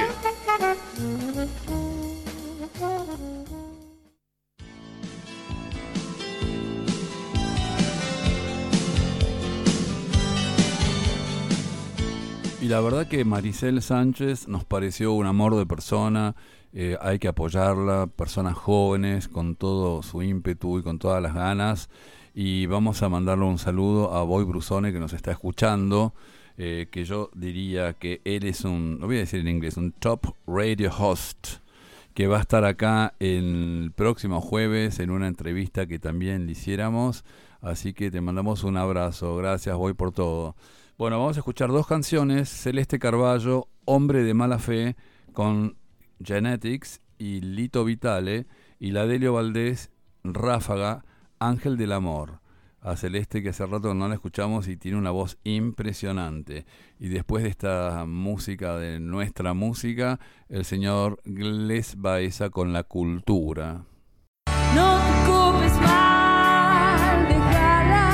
Y la verdad que Maricel Sánchez nos pareció un amor de persona. Hay que apoyarla, personas jóvenes con todo su ímpetu y con todas las ganas. Y vamos a mandarle un saludo a Boy Brusone, que nos está escuchando. Que yo diría que él es lo voy a decir en inglés, un top radio host, que va a estar acá el próximo jueves en una entrevista que también le hiciéramos. Así que te mandamos un abrazo. Gracias, Boy, por todo. Bueno, vamos a escuchar 2 canciones. Celeste Carballo, Hombre de Mala Fe, con Genetics, y Lito Vitale, y la Delio Valdés, Ráfaga, Ángel del Amor. A Celeste, que hace rato no la escuchamos y tiene una voz impresionante. Y después de esta música, de nuestra música, el señor Gles Baeza con La Cultura. No te ocupes mal, déjala.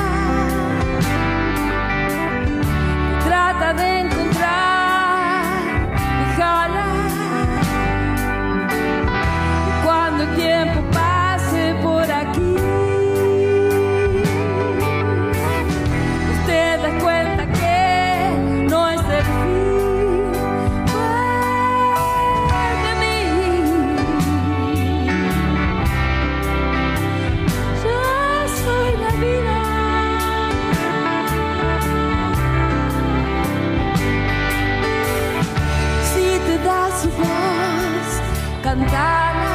Trata de encontrar, déjala. Cuando el tiempo pase por aquí, te das cuenta que no es el fin. Vuelve a mí. Yo soy la vida. Si te das su voz, cantala.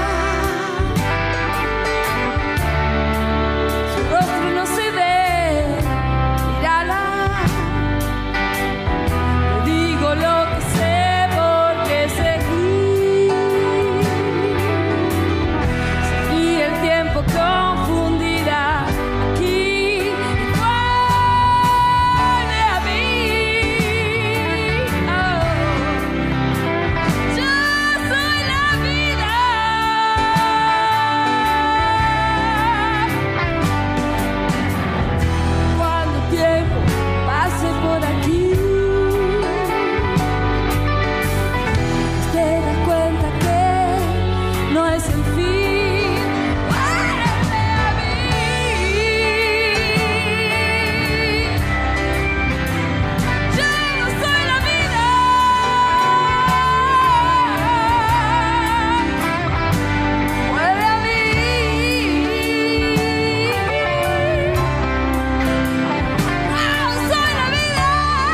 Su rostro no se ve, mírala. Te digo lo que sé porque seguí. Seguí el tiempo confundirá aquí. Vuelve a mí. Oh. Yo soy la vida. Cuando el tiempo pase por aquí, te das cuenta que no es el fin. Vuelve a mí. Yo soy la vida. Vuelve a mí. Yo soy la vida.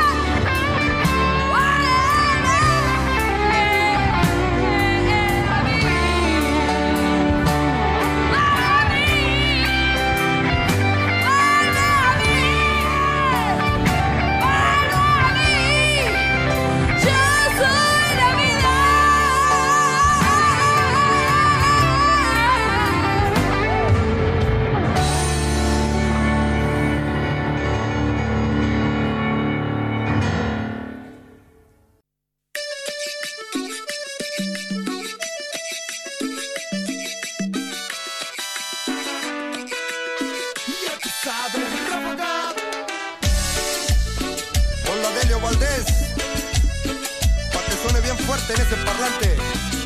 Con la Delio Valdés, para que suene bien fuerte en ese parlante.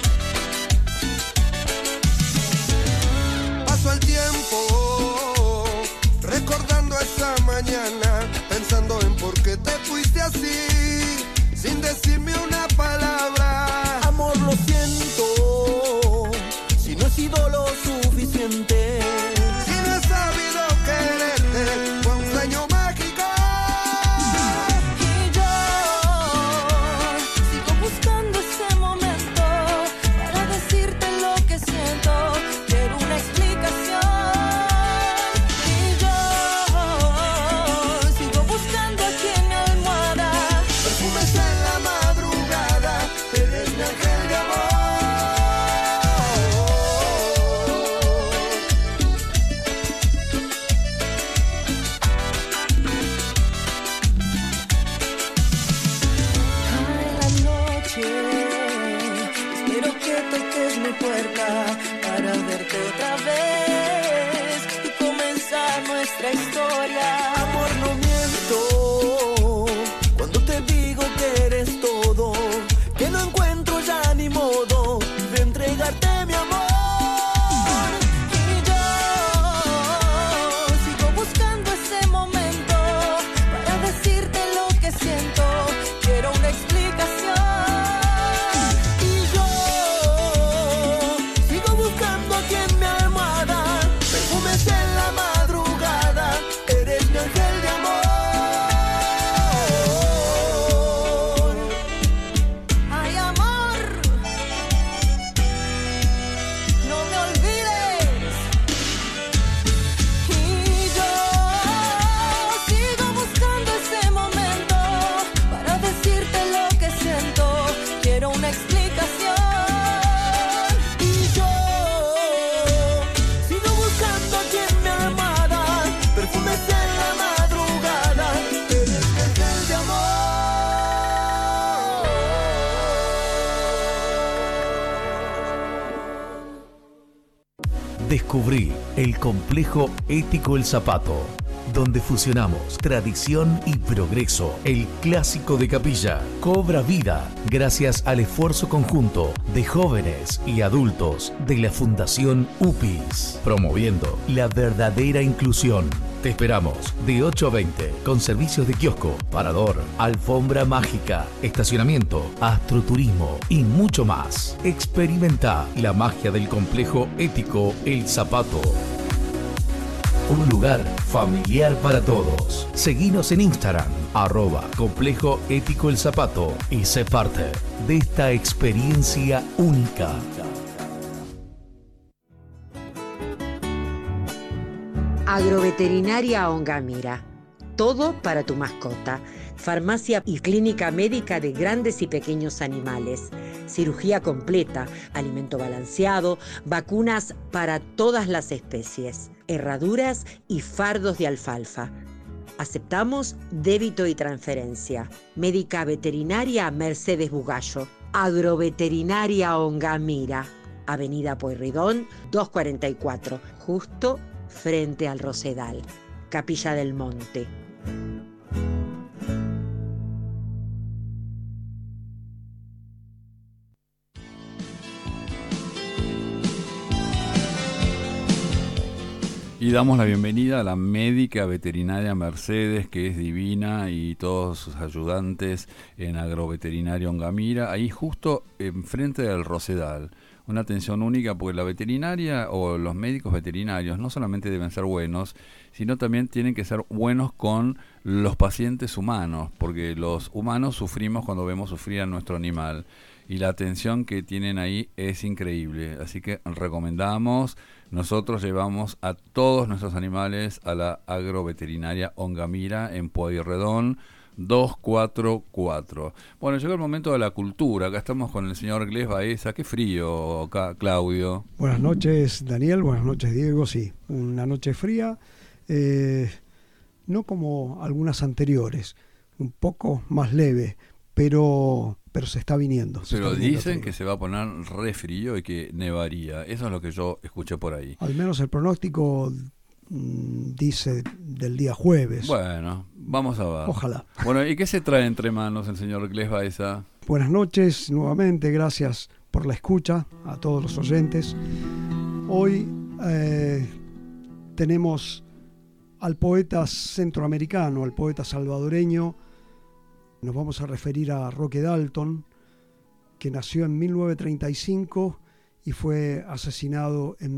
Paso el tiempo recordando esa mañana, pensando en por qué te fuiste así, sin decirme una palabra. Amor, lo siento, si no he sido lo suficiente, si no he sabido quererte, fue un sueño mágico. Y yo sigo buscando ese momento para decirte lo que siento. Quiero una explicación. Y yo sigo buscando aquí en mi almohada Perfumes en la madrugada, eres mi ángel de amor. Cae la noche, espero que toques mi puerta para verte otra vez y comenzar nuestra historia. Amor, no miento cuando te digo que eres todo, que no encuentro ya ni modo de entregarte mi amor. Y yo sigo buscando ese momento para decirte lo que siento. Quiero una explicación. Y yo sigo buscando aquí en mi almohada perfumes en la madrugada, eres mi ángel. Descubrí el complejo ético El Zapato, donde fusionamos tradición y progreso. El clásico de Capilla cobra vida gracias al esfuerzo conjunto de jóvenes y adultos de la Fundación UPIS, promoviendo la verdadera inclusión. Te esperamos de 8 a 20 con servicios de kiosco, parador, alfombra mágica, estacionamiento, astroturismo y mucho más. Experimenta la magia del complejo ético El Zapato. Un lugar familiar para todos. Seguinos en Instagram, @Complejo Ético El Zapato, y sé parte de esta experiencia única. Agroveterinaria Ongamira. Todo para tu mascota. Farmacia y clínica médica de grandes y pequeños animales. Cirugía completa, alimento balanceado, vacunas para todas las especies, herraduras y fardos de alfalfa. Aceptamos débito y transferencia. Médica veterinaria Mercedes Bugallo. Agroveterinaria Ongamira. Avenida Pueyrredón 244, justo frente al Rosedal, Capilla del Monte. Y damos la bienvenida a la médica veterinaria Mercedes, que es divina, y todos sus ayudantes en Agroveterinaria Ongamira, ahí justo enfrente del Rosedal. Una atención única, porque la veterinaria o los médicos veterinarios no solamente deben ser buenos, sino también tienen que ser buenos con los pacientes humanos, porque los humanos sufrimos cuando vemos sufrir a nuestro animal, y la atención que tienen ahí es increíble. Así que recomendamos, nosotros llevamos a todos nuestros animales a la Agroveterinaria Ongamira en Pueyrredón 244. Bueno, llegó el momento de la cultura. Acá estamos con el señor Gles Baeza. Qué frío acá, Claudio. Buenas noches, Daniel. Buenas noches, Diego. Sí, una noche fría, no como algunas anteriores, un poco más leve, pero se está viniendo. Pero dicen que se va a poner re frío y que nevaría. Eso es lo que yo escuché por ahí. Al menos el pronóstico dice del día jueves. Bueno, vamos a ver. Ojalá. Bueno, ¿y qué se trae entre manos el señor Gles Baeza? Buenas noches nuevamente, gracias por la escucha a todos los oyentes. Hoy tenemos al poeta centroamericano, al poeta salvadoreño. Nos vamos a referir a Roque Dalton, que nació en 1935 y fue asesinado en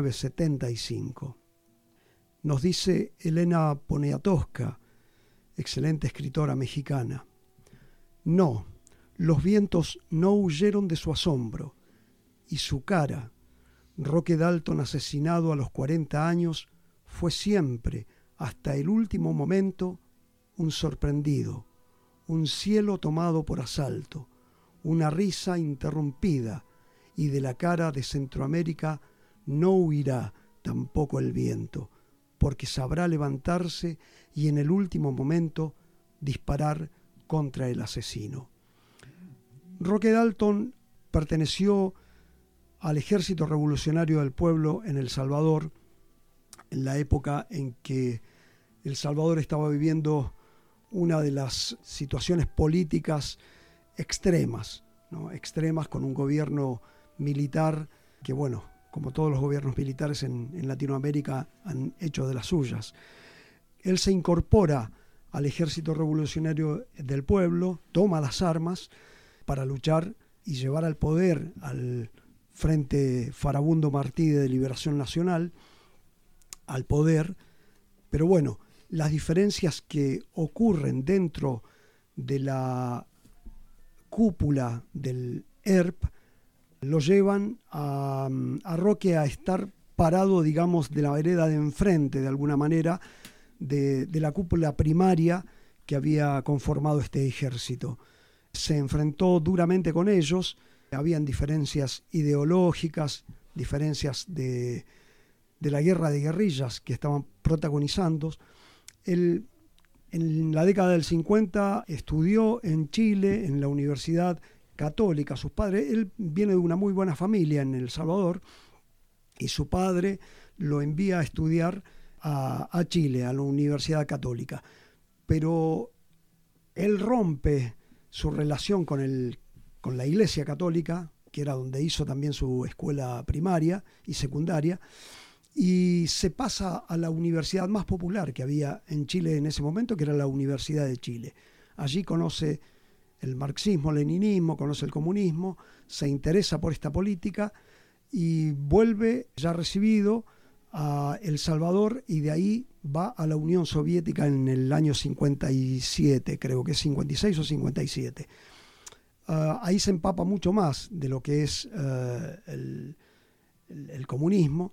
1975. Nos dice Elena Poniatowska, excelente escritora mexicana: no, los vientos no huyeron de su asombro, y su cara, Roque Dalton asesinado a los 40 años, fue siempre, hasta el último momento, un sorprendido, un cielo tomado por asalto, una risa interrumpida, y de la cara de Centroamérica no huirá tampoco el viento, porque sabrá levantarse y en el último momento disparar contra el asesino. Roque Dalton perteneció al Ejército Revolucionario del Pueblo en El Salvador, en la época en que El Salvador estaba viviendo una de las situaciones políticas extremas, ¿no? Extremas, con un gobierno militar que, bueno, como todos los gobiernos militares en Latinoamérica, han hecho de las suyas. Él se incorpora al Ejército Revolucionario del Pueblo, toma las armas para luchar y llevar al poder al Frente Farabundo Martí de Liberación Nacional, al poder. Pero bueno, las diferencias que ocurren dentro de la cúpula del ERP lo llevan a Roque a estar parado, digamos, de la vereda de enfrente, de alguna manera, de la cúpula primaria que había conformado este ejército. Se enfrentó duramente con ellos, habían diferencias ideológicas, diferencias de la guerra de guerrillas que estaban protagonizando. Él, en la década del 50, estudió en Chile, en la Universidad Católica. Sus padres, él viene de una muy buena familia en El Salvador, y su padre lo envía a estudiar a Chile, a la Universidad Católica. Pero él rompe su relación con la Iglesia Católica, que era donde hizo también su escuela primaria y secundaria, y se pasa a la universidad más popular que había en Chile en ese momento, que era la Universidad de Chile. Allí conoce el marxismo, leninismo, conoce el comunismo, se interesa por esta política y vuelve ya recibido a El Salvador, y de ahí va a la Unión Soviética en el año 57, creo que es 56 o 57. Ahí se empapa mucho más de lo que es el comunismo,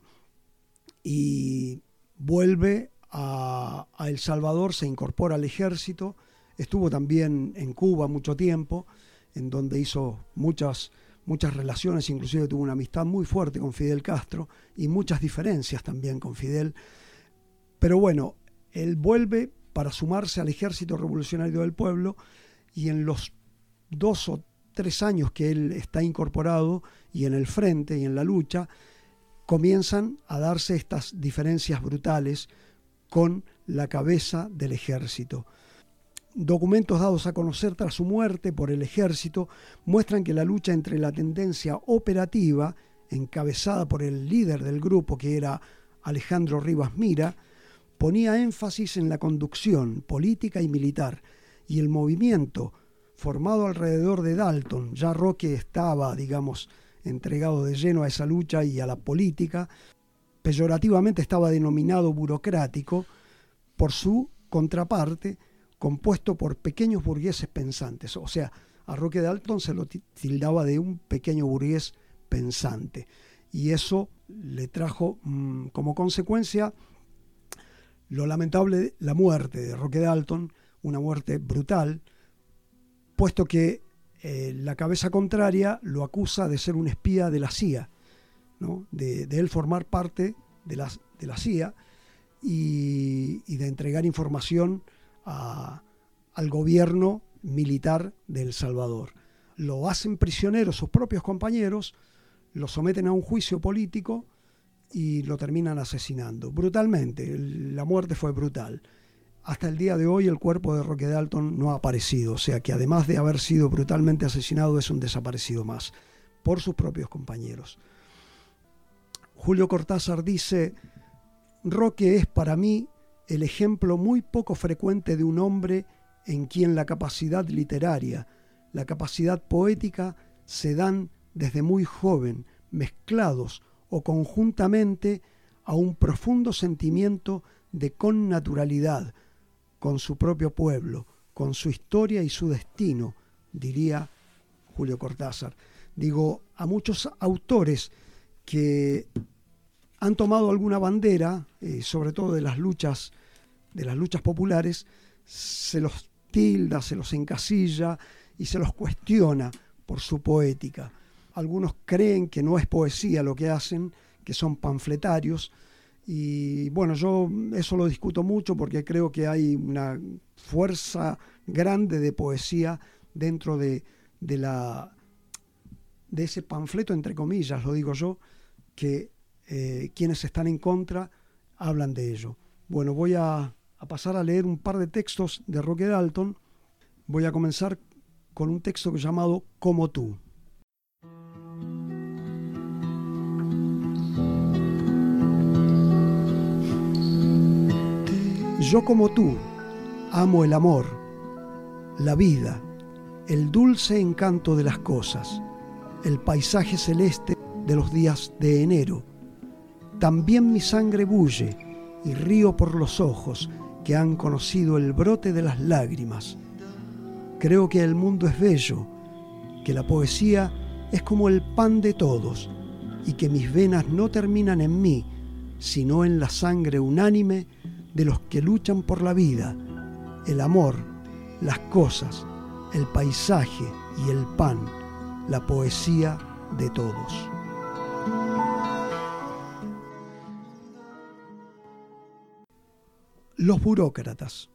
y vuelve a El Salvador, se incorpora al ejército, estuvo también en Cuba mucho tiempo, en donde hizo muchas relaciones, inclusive tuvo una amistad muy fuerte con Fidel Castro y muchas diferencias también con Fidel. Pero bueno, él vuelve para sumarse al Ejército Revolucionario del Pueblo, y en los 2 o 3 años que él está incorporado y en el frente y en la lucha, comienzan a darse estas diferencias brutales con la cabeza del ejército. Documentos dados a conocer tras su muerte por el ejército muestran que la lucha entre la tendencia operativa, encabezada por el líder del grupo, que era Alejandro Rivas Mira, ponía énfasis en la conducción política y militar, y el movimiento formado alrededor de Dalton, ya Roque estaba, digamos, entregado de lleno a esa lucha y a la política, peyorativamente estaba denominado burocrático, por su contraparte, compuesto por pequeños burgueses pensantes. O sea, a Roque Dalton se lo tildaba de un pequeño burgués pensante. Y eso le trajo como consecuencia lo lamentable, la muerte de Roque Dalton, una muerte brutal, puesto que la cabeza contraria lo acusa de ser un espía de la CIA, ¿no? de él formar parte de la CIA y de entregar información al gobierno militar de El Salvador. Lo hacen prisionero sus propios compañeros, lo someten a un juicio político y lo terminan asesinando brutalmente. La muerte fue brutal. Hasta el día de hoy el cuerpo de Roque Dalton no ha aparecido, o sea que además de haber sido brutalmente asesinado, es un desaparecido más por sus propios compañeros. Julio Cortázar dice: Roque es para mí el ejemplo muy poco frecuente de un hombre en quien la capacidad literaria, la capacidad poética se dan desde muy joven, mezclados o conjuntamente a un profundo sentimiento de connaturalidad con su propio pueblo, con su historia y su destino, diría Julio Cortázar. Digo, a muchos autores que han tomado alguna bandera, sobre todo de las luchas populares, se los tilda, se los encasilla y se los cuestiona por su poética. Algunos creen que no es poesía lo que hacen, que son panfletarios, y bueno, yo eso lo discuto mucho porque creo que hay una fuerza grande de poesía dentro de ese panfleto, entre comillas, lo digo yo, que quienes están en contra hablan de ello. Bueno, voy a pasar a leer un par de textos de Roque Dalton. Voy a comenzar con un texto llamado Como tú. Yo como tú amo el amor, la vida, el dulce encanto de las cosas, el paisaje celeste de los días de enero. También mi sangre bulle y río por los ojos que han conocido el brote de las lágrimas. Creo que el mundo es bello, que la poesía es como el pan de todos y que mis venas no terminan en mí, sino en la sangre unánime de los que luchan por la vida, el amor, las cosas, el paisaje y el pan, la poesía de todos. Los burócratas.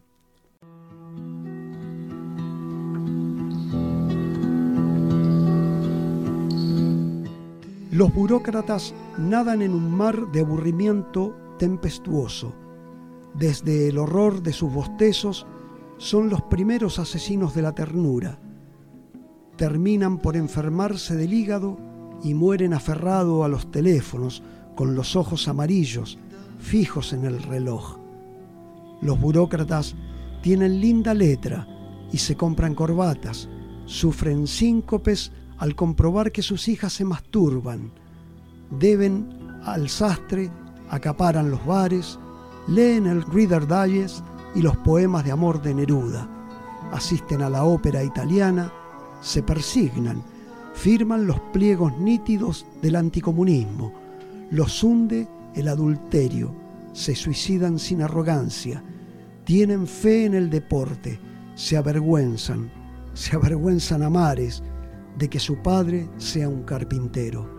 Los burócratas nadan en un mar de aburrimiento tempestuoso. Desde el horror de sus bostezos son los primeros asesinos de la ternura. Terminan por enfermarse del hígado y mueren aferrados a los teléfonos con los ojos amarillos fijos en el reloj. Los burócratas tienen linda letra y se compran corbatas, sufren síncopes al comprobar que sus hijas se masturban, deben al sastre, acaparan los bares, leen el Reader Digest y los poemas de amor de Neruda, asisten a la ópera italiana, se persignan, firman los pliegos nítidos del anticomunismo, los hunde el adulterio, se suicidan sin arrogancia, tienen fe en el deporte, se avergüenzan a mares de que su padre sea un carpintero.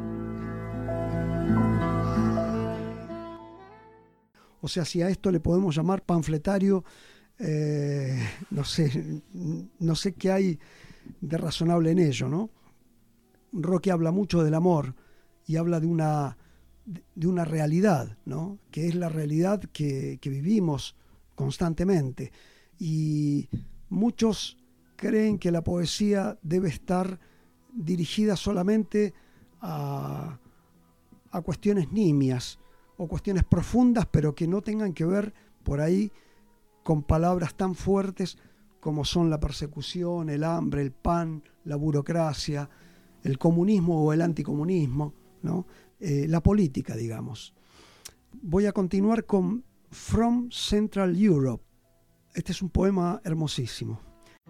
O sea, si a esto le podemos llamar panfletario, no sé qué hay de razonable en ello, ¿no? Roque habla mucho del amor y habla de una realidad, ¿no? Que es la realidad que vivimos constantemente. Y muchos creen que la poesía debe estar dirigida solamente a cuestiones nimias o cuestiones profundas, pero que no tengan que ver por ahí con palabras tan fuertes como son la persecución, el hambre, el pan, la burocracia, el comunismo o el anticomunismo, ¿no? La política, digamos. Voy a continuar con From Central Europe. Este es un poema hermosísimo.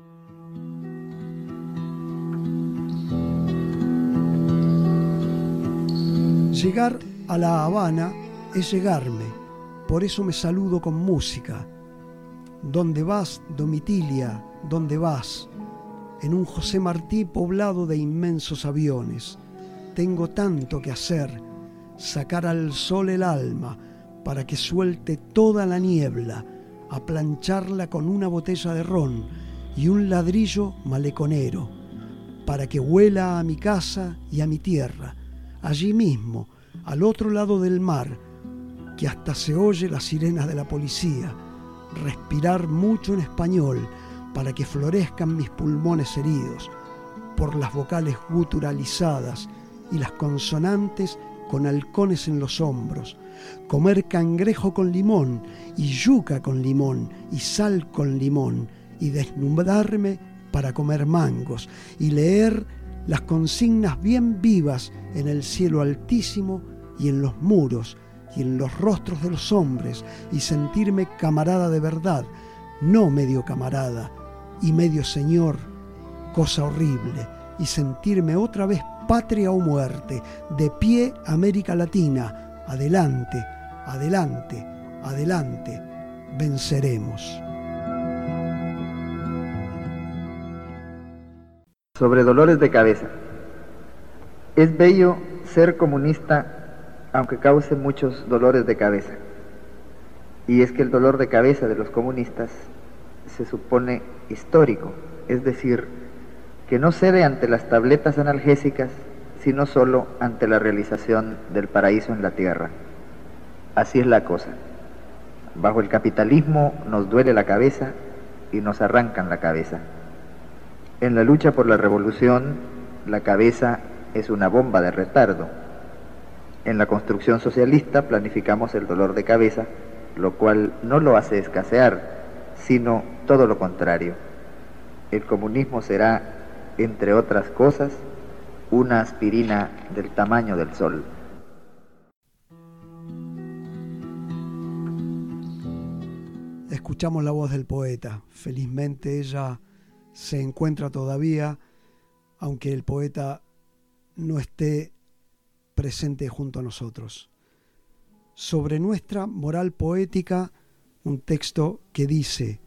Llegar a La Habana es llegarme, por eso me saludo con música. ¿Dónde vas, Domitilia? ¿Dónde vas? En un José Martí poblado de inmensos aviones. Tengo tanto que hacer, sacar al sol el alma para que suelte toda la niebla, aplancharla con una botella de ron y un ladrillo maleconero, para que huela a mi casa y a mi tierra, allí mismo, al otro lado del mar, que hasta se oye las sirenas de la policía, respirar mucho en español para que florezcan mis pulmones heridos por las vocales guturalizadas y las consonantes con halcones en los hombros, comer cangrejo con limón y yuca con limón y sal con limón y desnudarme para comer mangos y leer las consignas bien vivas en el cielo altísimo y en los muros y en los rostros de los hombres y sentirme camarada de verdad, no medio camarada y medio señor, cosa horrible, y sentirme otra vez patria o muerte, de pie América Latina, adelante, adelante, adelante, venceremos. Sobre dolores de cabeza. Es bello ser comunista aunque cause muchos dolores de cabeza. Y es que el dolor de cabeza de los comunistas se supone histórico, es decir, que no cede ante las tabletas analgésicas, sino solo ante la realización del paraíso en la tierra. Así es la cosa. Bajo el capitalismo nos duele la cabeza y nos arrancan la cabeza. En la lucha por la revolución, la cabeza es una bomba de retardo. En la construcción socialista planificamos el dolor de cabeza, lo cual no lo hace escasear, sino todo lo contrario. El comunismo será, entre otras cosas, una aspirina del tamaño del sol. Escuchamos la voz del poeta. Felizmente ella se encuentra todavía, aunque el poeta no esté presente junto a nosotros. Sobre nuestra moral poética, un texto que dice: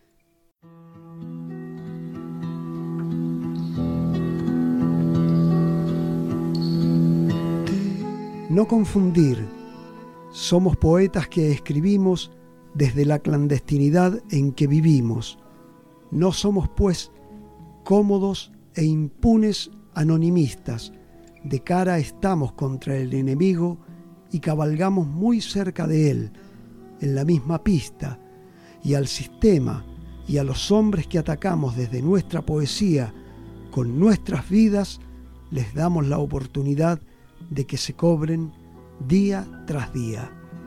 no confundir, somos poetas que escribimos desde la clandestinidad en que vivimos. No somos, pues, cómodos e impunes anonimistas, De cara estamos contra el enemigo y cabalgamos muy cerca de él, en la misma pista, y al sistema y a los hombres que atacamos desde nuestra poesía, con nuestras vidas, les damos la oportunidad de que se cobren día tras día.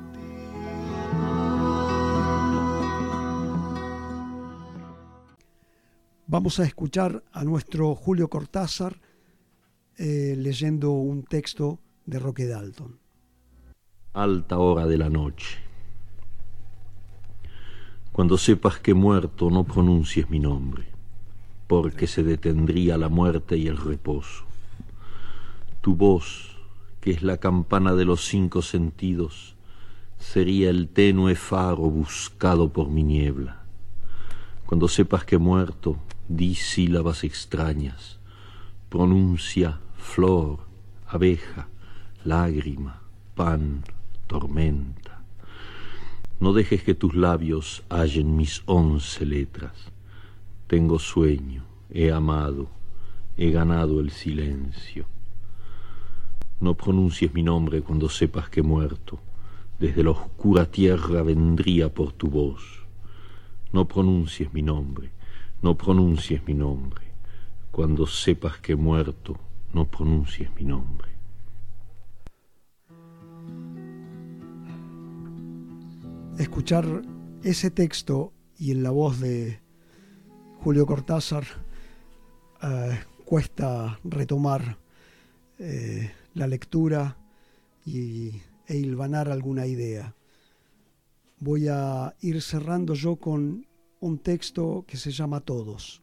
Vamos a escuchar a nuestro Julio Cortázar leyendo un texto de Roque Dalton. Alta hora de la noche. Cuando sepas que he muerto, no pronuncies mi nombre, porque se detendría la muerte y el reposo. Tu voz, que es la campana de los 5 sentidos, sería el tenue faro buscado por mi niebla. Cuando sepas que he muerto, di sílabas extrañas, pronuncia flor, abeja, lágrima, pan, tormenta. No dejes que tus labios hallen mis 11 letras. Tengo sueño, he amado, he ganado el silencio. No pronuncies mi nombre cuando sepas que he muerto. Desde la oscura tierra vendría por tu voz. No pronuncies mi nombre, no pronuncies mi nombre. Cuando sepas que he muerto, no pronuncies mi nombre. Escuchar ese texto y en la voz de Julio Cortázar cuesta retomar la lectura e hilvanar alguna idea. Voy a ir cerrando yo con un texto que se llama Todos.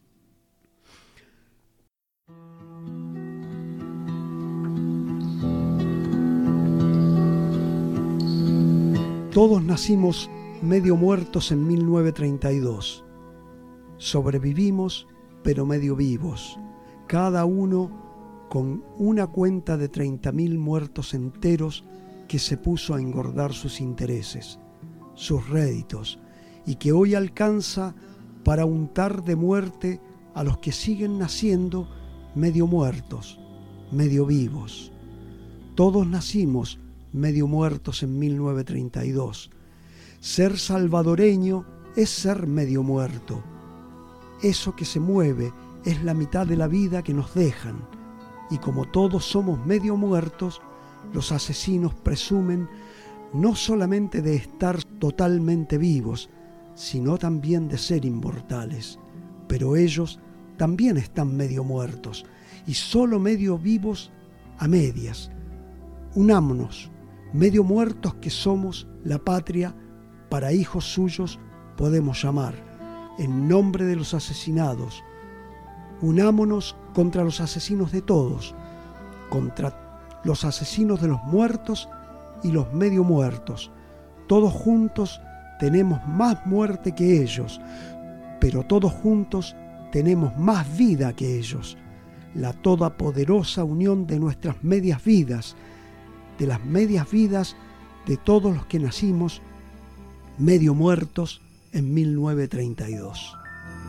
Todos nacimos medio muertos en 1932. Sobrevivimos, pero medio vivos, cada uno con una cuenta de 30.000 muertos enteros que se puso a engordar sus intereses, sus réditos, y que hoy alcanza para untar de muerte a los que siguen naciendo medio muertos, medio vivos. Todos nacimos medio muertos en 1932. Ser salvadoreño es ser medio muerto. Eso que se mueve es la mitad de la vida que nos dejan. Y como todos somos medio muertos, los asesinos presumen no solamente de estar totalmente vivos, sino también de ser inmortales. Pero ellos también están medio muertos y solo medio vivos a medias. Unámonos, medio muertos que somos, la patria, para hijos suyos podemos llamar, en nombre de los asesinados. Unámonos contra los asesinos de todos, contra los asesinos de los muertos y los medio muertos. Todos juntos tenemos más muerte que ellos, pero todos juntos tenemos más vida que ellos. La todopoderosa unión de nuestras medias vidas, de las medias vidas de todos los que nacimos medio muertos en 1932.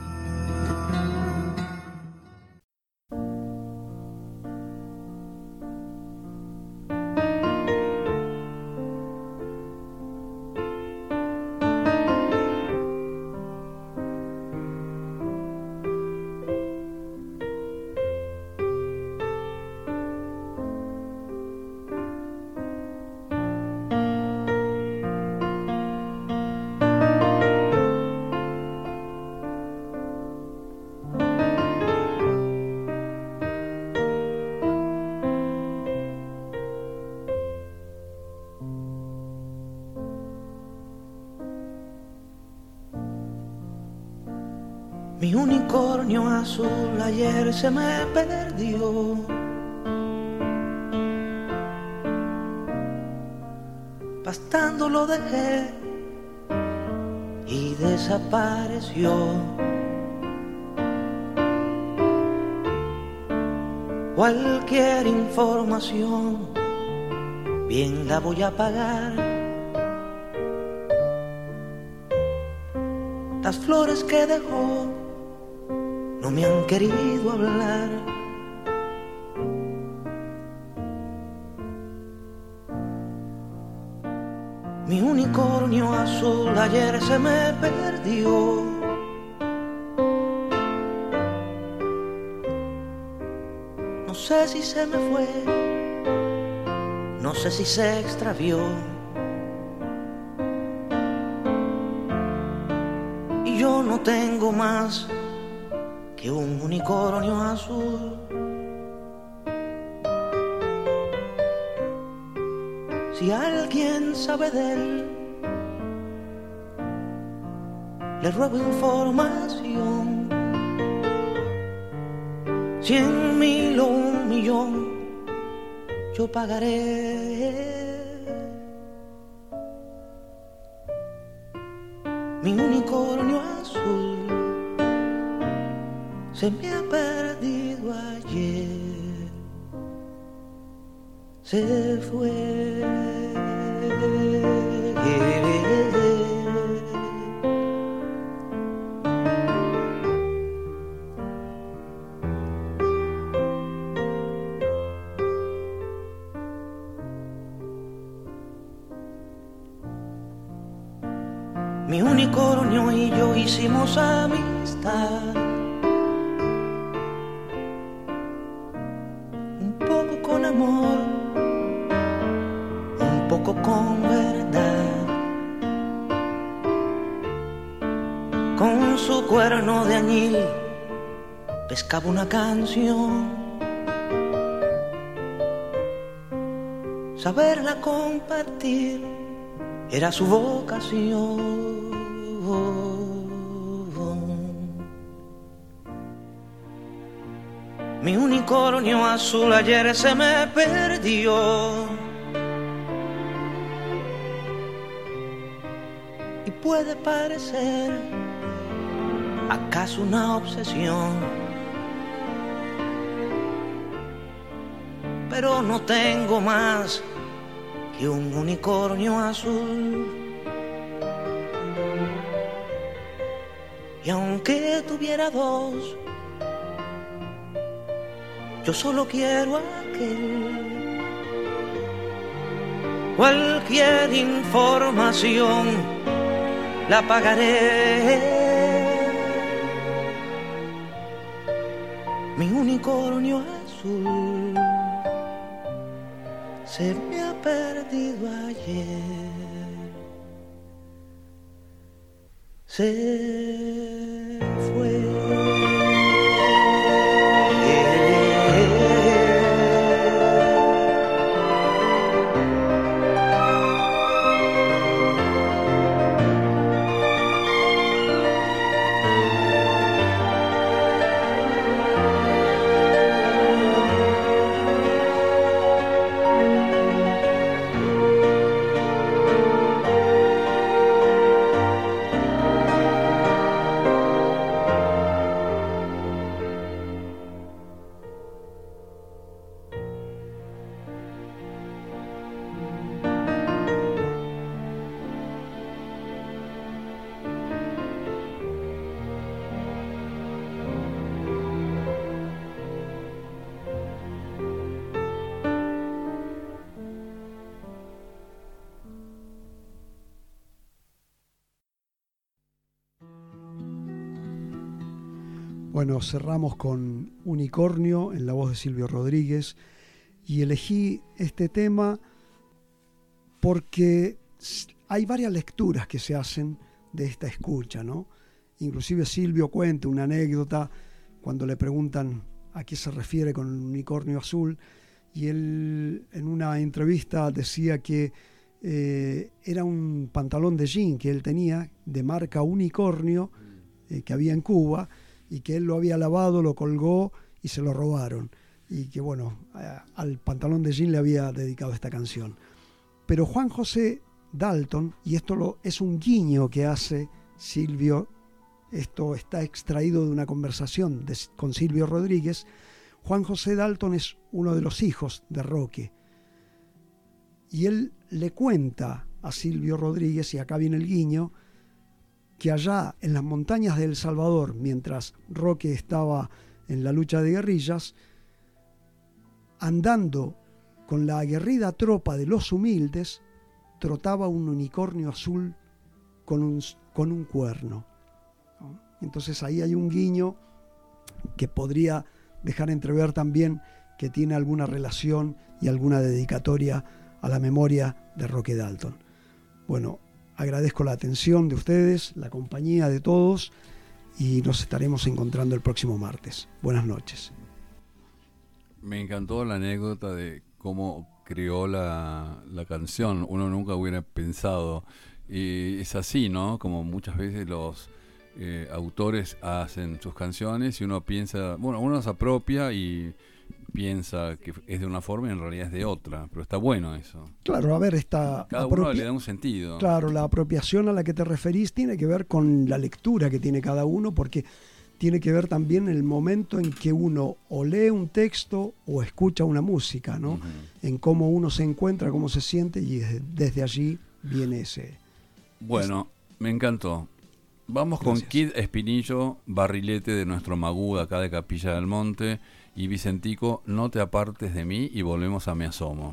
Mi unicornio azul ayer se me perdió. Pastando lo dejé y desapareció. Cualquier información bien la voy a pagar. Las flores que dejó no me han querido hablar. Mi unicornio azul ayer se me perdió. No sé si se me fue, no sé si se extravió. Y yo no tengo más que un unicornio azul. Si alguien sabe de él, le ruego información. 100.000 o 1.000.000 yo pagaré. Mi unicornio azul se me ha perdido ayer, se fue. Mi unicornio y yo hicimos amistad, un poco con amor, un poco con verdad. Con su cuerno de añil pescaba una canción, saberla compartir era su vocación. Mi unicornio azul ayer se me perdió. Y puede parecer acaso una obsesión, pero no tengo más que un unicornio azul. Y aunque tuviera dos, yo solo quiero aquel. Cualquier información la pagaré. Mi unicornio azul se me ha perdido ayer, se fue. Bueno, cerramos con Unicornio en la voz de Silvio Rodríguez y elegí este tema porque hay varias lecturas que se hacen de esta escucha, ¿no? Inclusive Silvio cuenta una anécdota cuando le preguntan a qué se refiere con el unicornio azul y él en una entrevista decía que era un pantalón de jean que él tenía de marca Unicornio que había en Cuba y que él lo había lavado, lo colgó y se lo robaron. Y que bueno, al pantalón de jean le había dedicado esta canción. Pero Juan José Dalton, y esto es un guiño que hace Silvio, esto está extraído de una conversación con Silvio Rodríguez. Juan José Dalton es uno de los hijos de Roque. Y él le cuenta a Silvio Rodríguez, y acá viene el guiño, que allá en las montañas de El Salvador, mientras Roque estaba en la lucha de guerrillas, andando con la aguerrida tropa de los humildes, trotaba un unicornio azul con un cuerno, ¿no? Entonces ahí hay un guiño que podría dejar entrever también que tiene alguna relación y alguna dedicatoria a la memoria de Roque Dalton. Bueno, agradezco la atención de ustedes, la compañía de todos, y nos estaremos encontrando el próximo martes. Buenas noches. Me encantó la anécdota de cómo creó la canción. Uno nunca hubiera pensado. Y es así, ¿no? Como muchas veces los autores hacen sus canciones y uno piensa, bueno, uno se apropia y piensa que es de una forma y en realidad es de otra, pero está bueno eso. Claro, a ver, cada uno le da un sentido. Claro, la apropiación a la que te referís tiene que ver con la lectura que tiene cada uno, porque tiene que ver también el momento en que uno o lee un texto o escucha una música, ¿no? En cómo uno se encuentra, cómo se siente, y desde allí viene ese. Bueno, me encantó. Vamos con Kid Espinillo, Barrilete de nuestro Magú acá de Capilla del Monte, y Vicentico, No te apartes de mí, y volvemos a Me Asomo.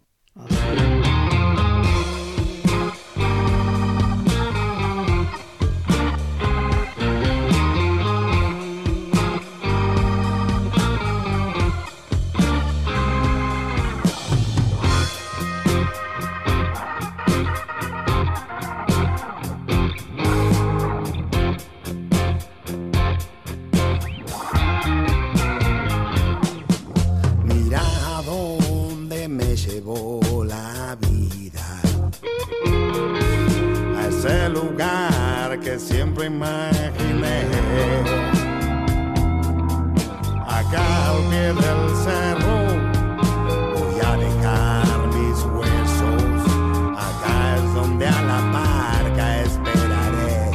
Siempre imaginé acá al pie del cerro voy a dejar mis huesos, acá es donde a la barca esperaré.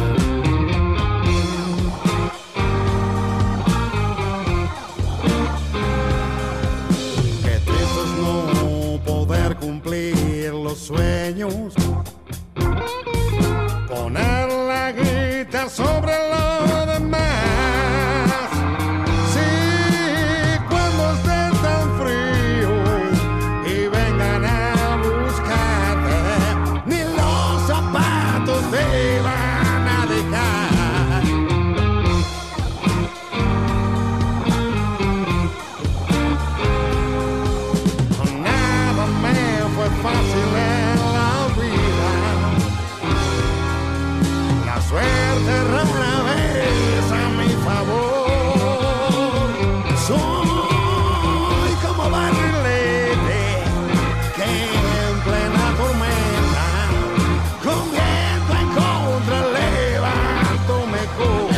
Qué triste es no poder cumplir los sueños, poner la guitarra sobre lo demás. Sí, cuando esté tan frío y vengan a buscarte, ni los zapatos te van a dejar. Nada me fue fácil en la vida. La suerte rara vez a mi favor. Soy como barrilete que en plena tormenta, con viento en contra, levanto mejor.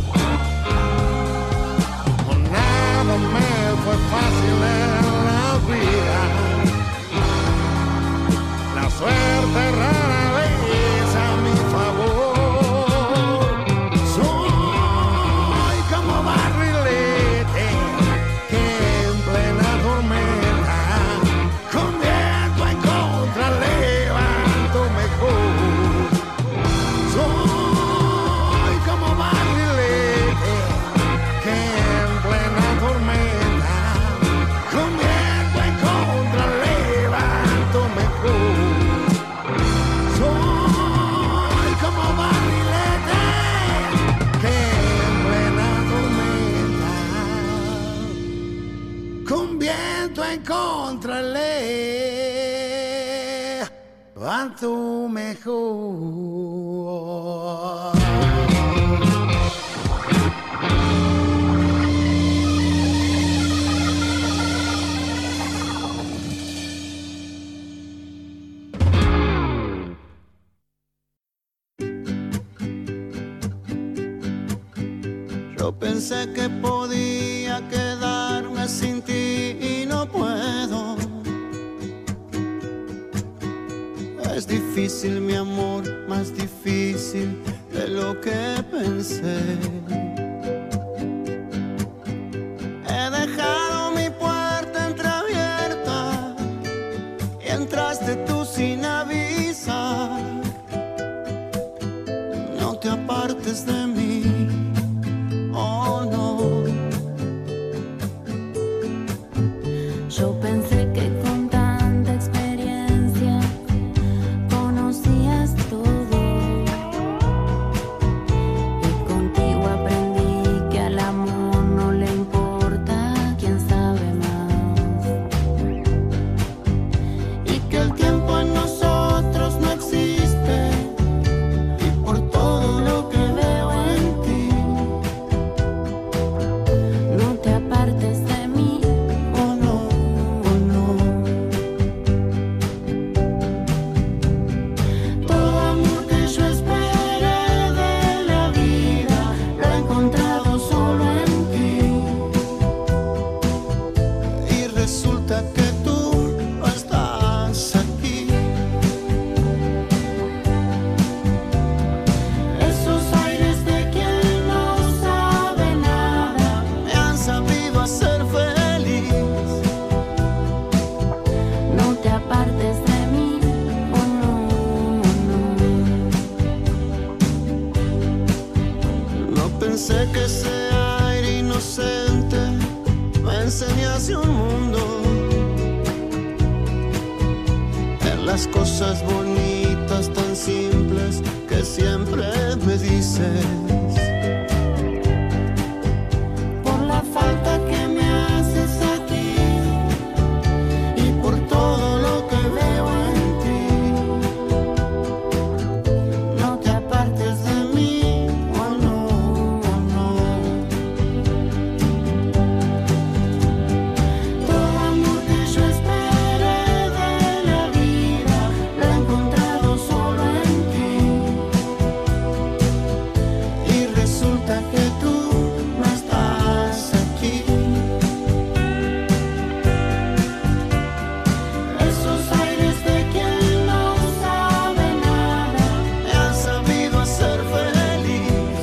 Fácil en la vida. invito a encontrarle a tu mejor. Yo pensé que podía quedarme sin ti y no puedo. Es difícil, mi amor, más difícil de lo que pensé. He dejado mi puerta entreabierta y entraste tú sin avisar. No te apartes de mí. Oh no. Yo pensé que con tanta experiencia conocías todo, y contigo aprendí que al amor no le importa quién sabe más, y que el tiempo en nosotros no existe, y por todo lo que veo en ti. no te apartes de mí. Oh no, oh no. Todo amor que yo esperé de la vida lo he encontrado solo en ti. Y resulta que tú no estás aquí. Esos aires de quien no sabe nada me han sabido hacer feliz. No te apartes de mí. Oh no, No pensé que ese aire inocente me enseñase un mundo en las cosas bonitas tan simples que siempre me dices. Por la falta que me haces aquí y por todo lo que veo en ti. No te apartes de mí. Oh no, oh no. Todo amor que yo esperé de la vida lo he encontrado solo en ti. Y resulta que tú no estás aquí. Esos aires de quien no sabe nada me han sabido hacer feliz.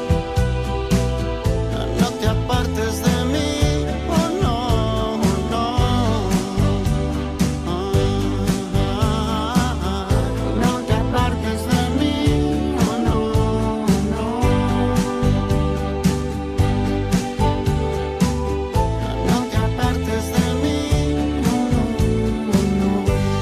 No te apartes de mí. Oh no, oh no. No te apartes de mí. Oh no, oh no. No te apartes de mí. Oh no, oh no.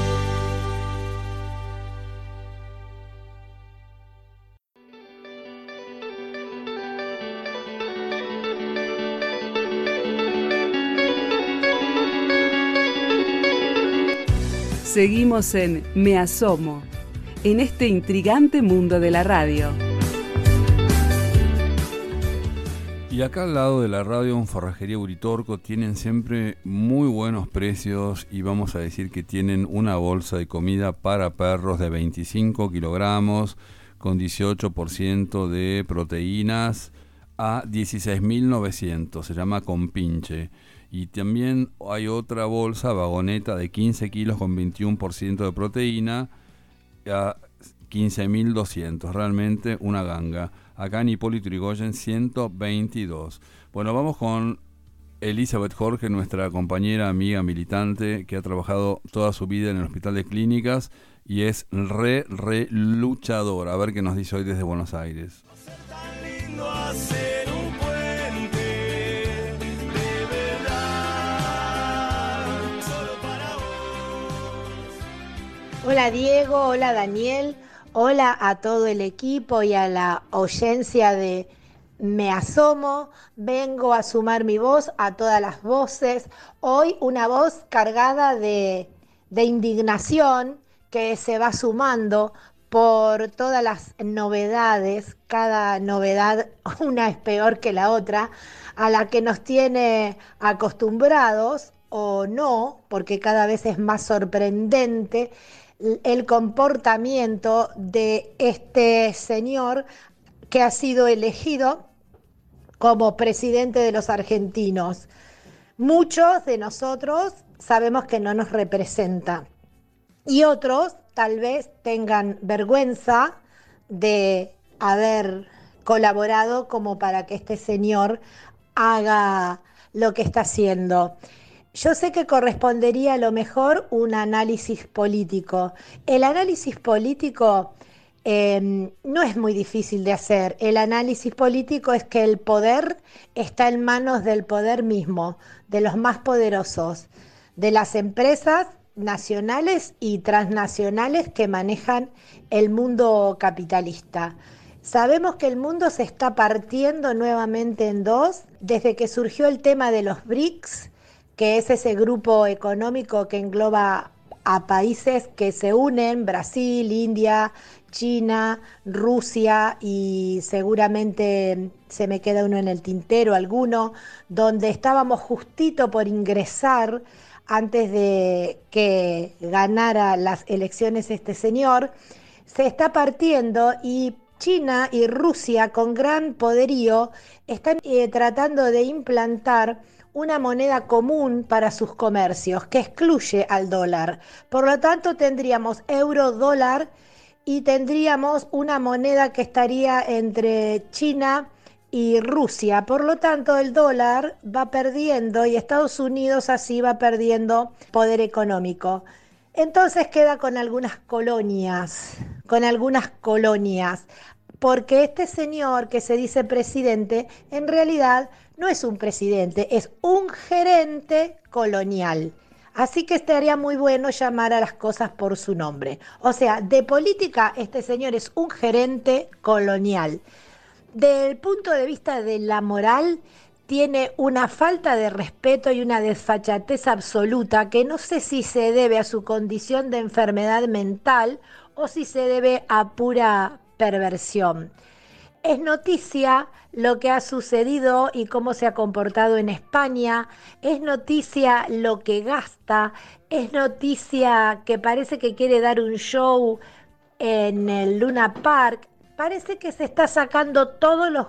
Seguimos en Me Asomo, en este intrigante mundo de la radio. Y acá al lado de la radio en Forrajería Uritorco tienen siempre muy buenos precios y vamos a decir que tienen una bolsa de comida para perros de 25 kilogramos con 18% de proteínas a 16.900, se llama Compinche. Y también hay otra bolsa vagoneta de 15 kilos con 21% de proteína a 15.200, realmente una ganga. Acá en Hipólito Yrigoyen 122. Bueno, vamos con Elizabeth Jorge, nuestra compañera, amiga, militante, que ha trabajado toda su vida en el Hospital de Clínicas y es re luchadora. A ver qué nos dice hoy desde Buenos Aires. Hacer un puente de verdad, solo para vos. Hola Diego, hola Daniel, hola a todo el equipo y a la audiencia de Me asomo, vengo a sumar mi voz a todas las voces. Hoy una voz cargada de indignación que se va sumando por todas las novedades, cada novedad una es peor que la otra, a la que nos tiene acostumbrados o no, porque cada vez es más sorprendente el comportamiento de este señor que ha sido elegido como presidente de los argentinos. Muchos de nosotros sabemos que no nos representa y otros tal vez tengan vergüenza de haber colaborado como para que este señor haga lo que está haciendo. Yo sé que correspondería a lo mejor un análisis político. El análisis político no es muy difícil de hacer. El análisis político es que el poder está en manos del poder mismo, de los más poderosos, de las empresas nacionales y transnacionales que manejan el mundo capitalista. Sabemos que el mundo se está partiendo nuevamente en dos desde que surgió el tema de los BRICS, que es ese grupo económico que engloba a países que se unen, Brasil, India, China, Rusia y seguramente se me queda uno en el tintero, alguno, donde estábamos justito por ingresar antes de que ganara las elecciones este señor. Se está partiendo y China y Rusia con gran poderío están tratando de implantar una moneda común para sus comercios que excluye al dólar. Por lo tanto tendríamos euro-dólar y tendríamos una moneda que estaría entre China y Rusia. Por lo tanto, el dólar va perdiendo y Estados Unidos así va perdiendo poder económico. Entonces queda con algunas colonias, porque este señor que se dice presidente, en realidad no es un presidente, es un gerente colonial. Así que estaría muy bueno llamar a las cosas por su nombre. O sea, de política, este señor es un gerente colonial. Del punto de vista de la moral, tiene una falta de respeto y una desfachatez absoluta que no sé si se debe a su condición de enfermedad mental o si se debe a pura perversión. Es noticia lo que ha sucedido y cómo se ha comportado en España, es noticia lo que gasta, es noticia que parece que quiere dar un show en el Luna Park. Parece que se está sacando todos los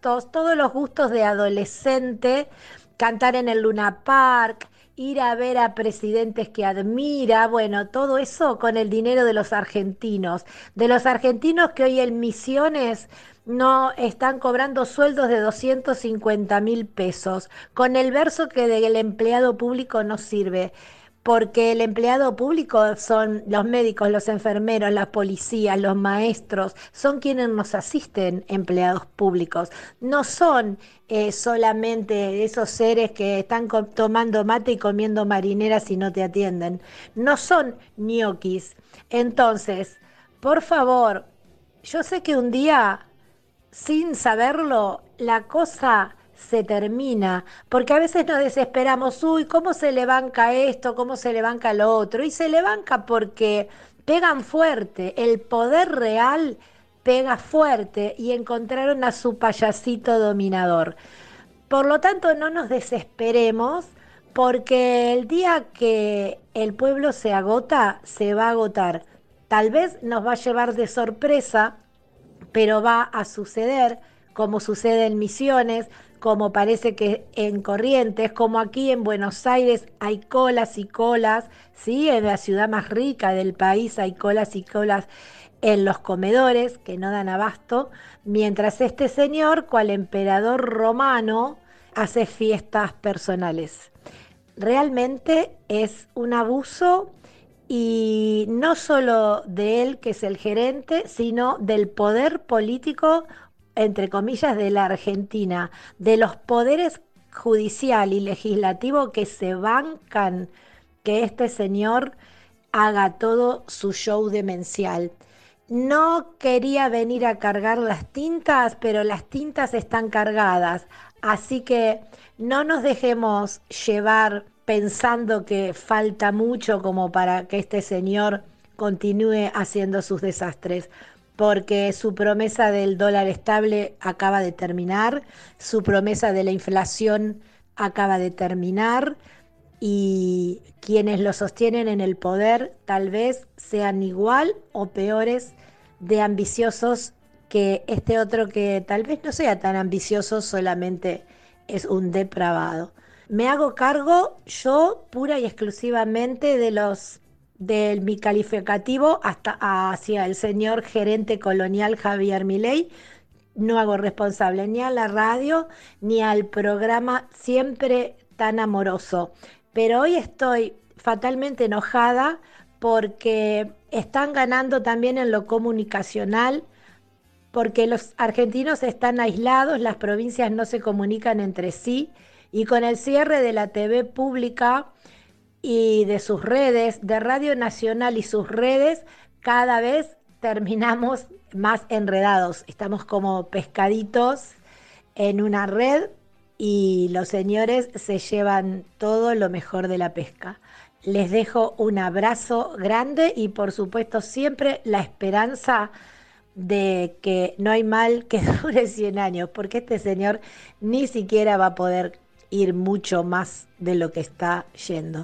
gustos de adolescente, cantar en el Luna Park, ir a ver a presidentes que admira, bueno, todo eso con el dinero de los argentinos que hoy en Misiones no están cobrando sueldos de 250.000 pesos, con el verso que del empleado público no sirve. Porque el empleado público son los médicos, los enfermeros, las policías, los maestros, son quienes nos asisten, empleados públicos. No son solamente esos seres que están tomando mate y comiendo marineras y no te atienden. No son ñoquis. Entonces, por favor, yo sé que un día, sin saberlo, la cosa se termina, porque a veces nos desesperamos, uy, ¿cómo se le banca esto? ¿Cómo se le banca lo otro? Y se le banca porque pegan fuerte, el poder real pega fuerte y encontraron a su payasito dominador. Por lo tanto, no nos desesperemos, porque el día que el pueblo se agota, se va a agotar. Tal vez nos va a llevar de sorpresa, pero va a suceder, como sucede en Misiones, como parece que en Corrientes, como aquí en Buenos Aires hay colas y colas, ¿sí? En la ciudad más rica del país hay colas y colas en los comedores que no dan abasto, mientras este señor, cual emperador romano, hace fiestas personales. Realmente es un abuso, y no solo de él, que es el gerente, sino del poder político, entre comillas, de la Argentina, de los poderes judicial y legislativo que se bancan que este señor haga todo su show demencial. no quería venir a cargar las tintas, pero las tintas están cargadas. Así que no nos dejemos llevar pensando que falta mucho como para que este señor continúe haciendo sus desastres, porque su promesa del dólar estable acaba de terminar, su promesa de la inflación acaba de terminar, y quienes lo sostienen en el poder tal vez sean igual o peores de ambiciosos que este otro, que tal vez no sea tan ambicioso, solamente es un depravado. Me hago cargo yo pura y exclusivamente de mi calificativo hasta hacia el señor gerente colonial Javier Milei. No hago responsable ni a la radio ni al programa siempre tan amoroso. Pero hoy estoy fatalmente enojada porque están ganando también en lo comunicacional, porque los argentinos están aislados, las provincias no se comunican entre sí, y con el cierre de la TV pública y de sus redes, de Radio Nacional y sus redes, cada vez terminamos más enredados. Estamos como pescaditos en una red y los señores se llevan todo lo mejor de la pesca. Les dejo un abrazo grande y por supuesto siempre la esperanza de que no hay mal que dure 100 años, porque este señor ni siquiera va a poder ir mucho más de lo que está yendo.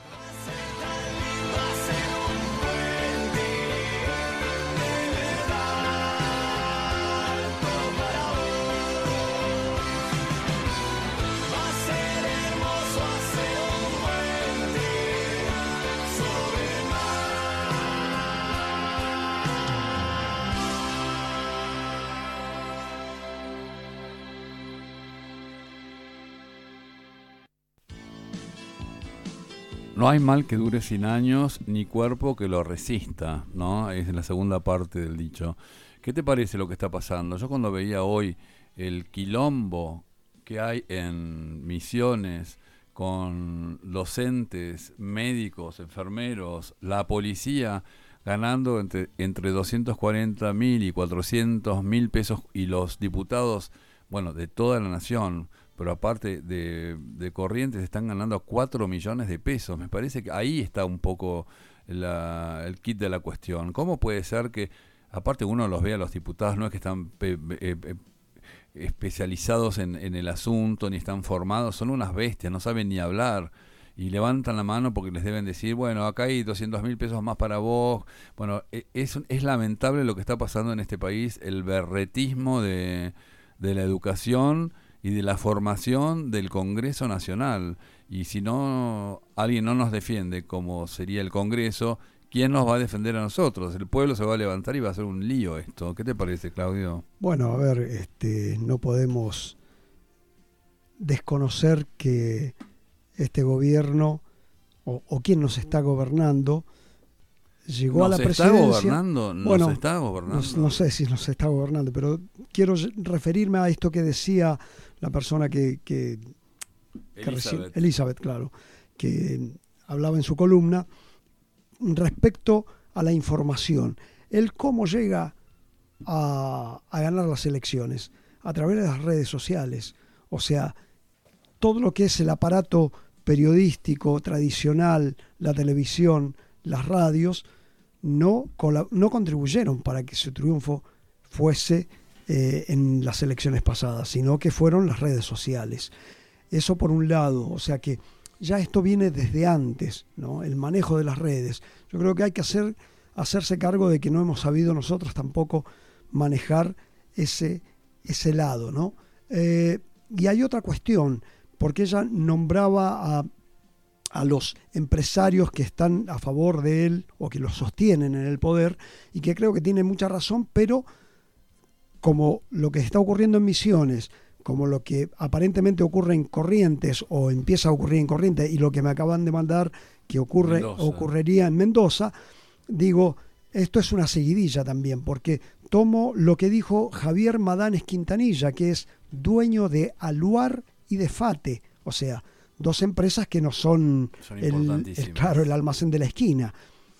No hay mal que dure 100 años, ni cuerpo que lo resista, ¿no? Es la segunda parte del dicho. ¿Qué te parece lo que está pasando? Yo cuando veía hoy el quilombo que hay en Misiones con docentes, médicos, enfermeros, la policía ganando entre 240.000 y 400.000 pesos, y los diputados, bueno, de toda la nación, pero aparte de Corrientes, están ganando 4 millones de pesos. Me parece que ahí está un poco el kit de la cuestión. ¿Cómo puede ser que, aparte uno los ve a los diputados, no es que están especializados en el asunto, ni están formados, son unas bestias, no saben ni hablar, y levantan la mano porque les deben decir, bueno, acá hay 200.000 pesos más para vos. Bueno, es lamentable lo que está pasando en este país, el berretismo de la educación y de la formación del Congreso Nacional. Y si no, alguien no nos defiende, como sería el Congreso, ¿quién nos va a defender a nosotros? El pueblo se va a levantar y va a hacer un lío esto. ¿Qué te parece, Claudio? Bueno, a ver, no podemos desconocer que este gobierno, o quien nos está gobernando, llegó a la presidencia. ¿Nos está gobernando? No sé si nos está gobernando, pero quiero referirme a esto que decía la persona que Elizabeth, claro, que hablaba en su columna respecto a la información. Él cómo llega a ganar las elecciones a través de las redes sociales. O sea, todo lo que es el aparato periodístico tradicional, la televisión, las radios, no contribuyeron para que su triunfo fuese en las elecciones pasadas, sino que fueron las redes sociales. Eso por un lado, o sea que ya esto viene desde antes, ¿no? El manejo de las redes. Yo creo que hay que hacerse cargo de que no hemos sabido nosotros tampoco manejar ese lado, ¿no? Y hay otra cuestión, porque ella nombraba a los empresarios que están a favor de él o que lo sostienen en el poder, y que creo que tiene mucha razón, pero como lo que está ocurriendo en Misiones, como lo que aparentemente ocurre en Corrientes o empieza a ocurrir en Corrientes, y lo que me acaban de mandar que ocurriría en Mendoza, digo, esto es una seguidilla también, porque tomo lo que dijo Javier Madanes Quintanilla, que es dueño de Aluar y de Fate, o sea, dos empresas que no son el almacén de la esquina.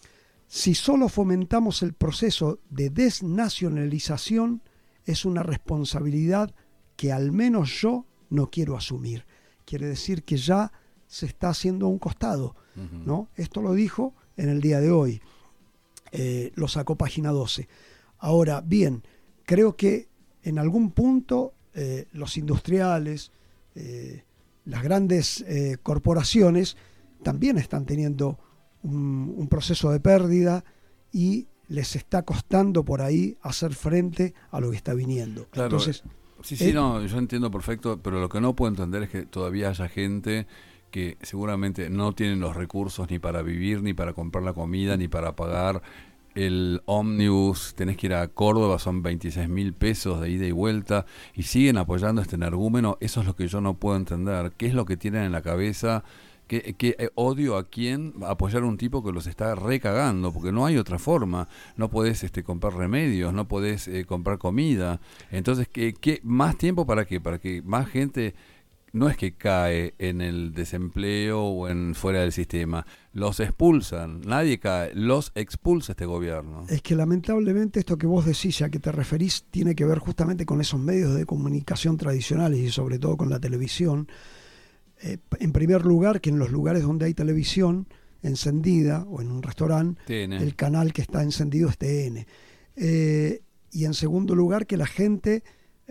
si solo fomentamos el proceso de desnacionalización, es una responsabilidad que al menos yo no quiero asumir. Quiere decir que ya se está haciendo a un costado, ¿no? Esto lo dijo en el día de hoy, lo sacó Página 12. Ahora, bien, creo que en algún punto los industriales, las grandes corporaciones también están teniendo un proceso de pérdida y les está costando por ahí hacer frente a lo que está viniendo. Claro. Entonces, sí, no, yo entiendo perfecto, pero lo que no puedo entender es que todavía haya gente que seguramente no tienen los recursos ni para vivir, ni para comprar la comida, ni para pagar el ómnibus. Tenés que ir a Córdoba, son 26.000 pesos de ida y vuelta, y siguen apoyando a este energúmeno. Eso es lo que yo no puedo entender. ¿Qué es lo que tienen en la cabeza? ¿Qué odio a quién apoyar a un tipo que los está recagando? Porque no hay otra forma. No podés comprar remedios, no podés comprar comida. Entonces, ¿qué más tiempo para qué? Para que más gente no es que cae en el desempleo o en fuera del sistema. Los expulsan. Nadie cae. Los expulsa este gobierno. Es que lamentablemente esto que vos decís, a que te referís, tiene que ver justamente con esos medios de comunicación tradicionales y sobre todo con la televisión. En primer lugar, que en los lugares donde hay televisión encendida o en un restaurante, TN. El canal que está encendido es TN. Y en segundo lugar, que la gente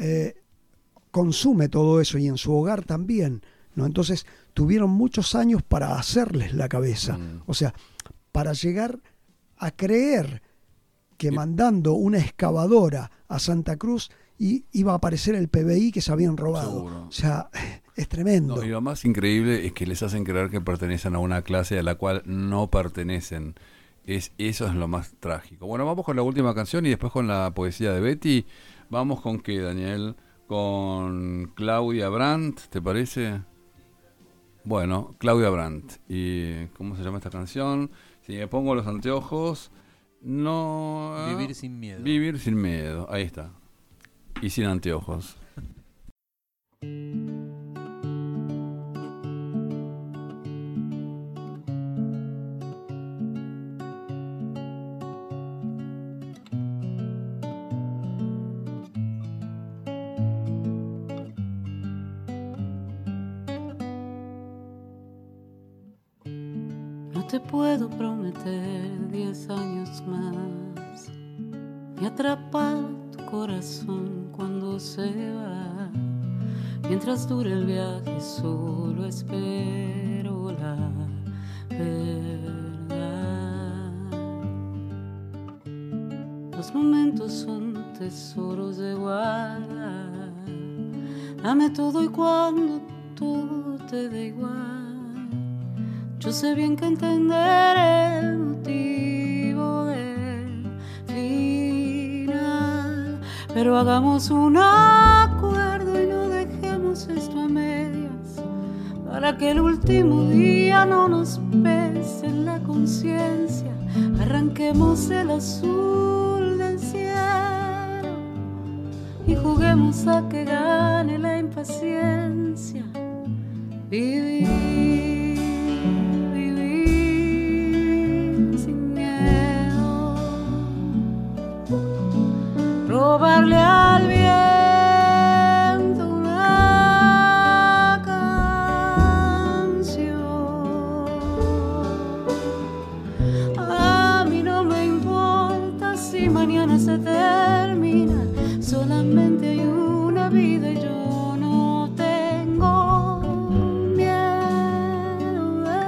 consume todo eso y en su hogar también, ¿no? Entonces tuvieron muchos años para hacerles la cabeza, o sea, para llegar a creer que mandando una excavadora a Santa Cruz iba a aparecer el PBI que se habían robado. Seguro. O sea, es tremendo. No, y lo más increíble es que les hacen creer que pertenecen a una clase a la cual no pertenecen. Eso es lo más trágico. Bueno, vamos con la última canción y después con la poesía de Betty. Vamos con qué, Daniel, con Claudia Brandt, ¿te parece? Bueno, Claudia Brandt. ¿Y cómo se llama esta canción? Si me pongo los anteojos, no... Vivir sin miedo. Vivir sin miedo, ahí está. Y sin anteojos. No te puedo prometer 10 años más, ni atrapar tu corazón cuando se va. Mientras dure el viaje solo espero la verdad. Los momentos son tesoros de guardar. Dame todo y cuando todo te dé igual. Yo sé bien que entender el motivo del final, pero hagamos un acuerdo y no dejemos esto a medias, para que el último día no nos pese en la conciencia. Arranquemos el azul del cielo y juguemos a que gane la impaciencia. Vivir sin miedo, robarle al viento una canción. A mí no me importa si mañana se termina, solamente hay una vida y yo no tengo miedo de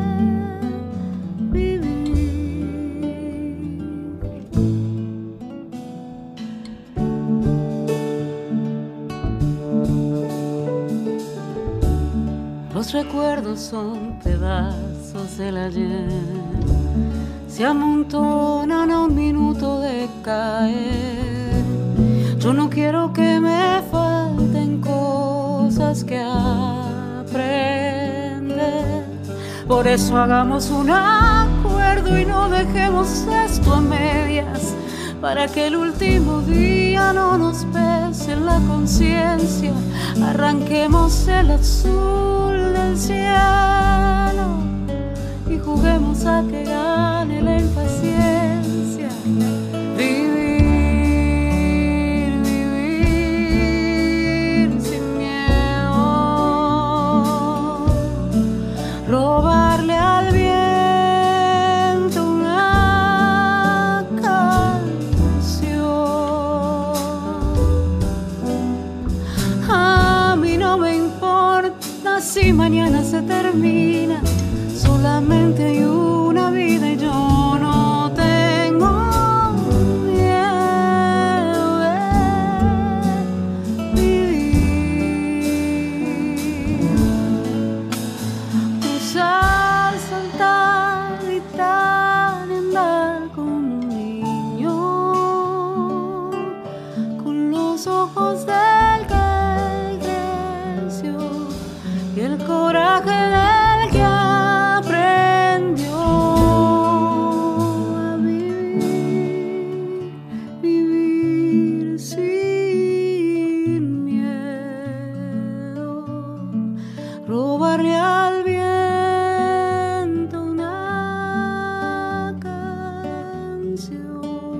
Los recuerdos son pedazos del ayer, se amontonan a un minuto de caer. Yo no quiero que me falten cosas que aprender. Por eso hagamos un acuerdo y no dejemos esto a medias, para que el último día no nos pese en la conciencia. Arranquemos el azul del cielo y juguemos a que gane la impaciencia. Vivir, vivir sin miedo. Robarle al viento una canción. A mí no me importa si mañana se termina, solamente hay una vida y yo no tengo miedo de vivir. Cruzar, saltar, gritar y andar con un niño, con los ojos del que creció y el coraje del que aprendió a vivir, vivir sin miedo. Robarle al viento una canción.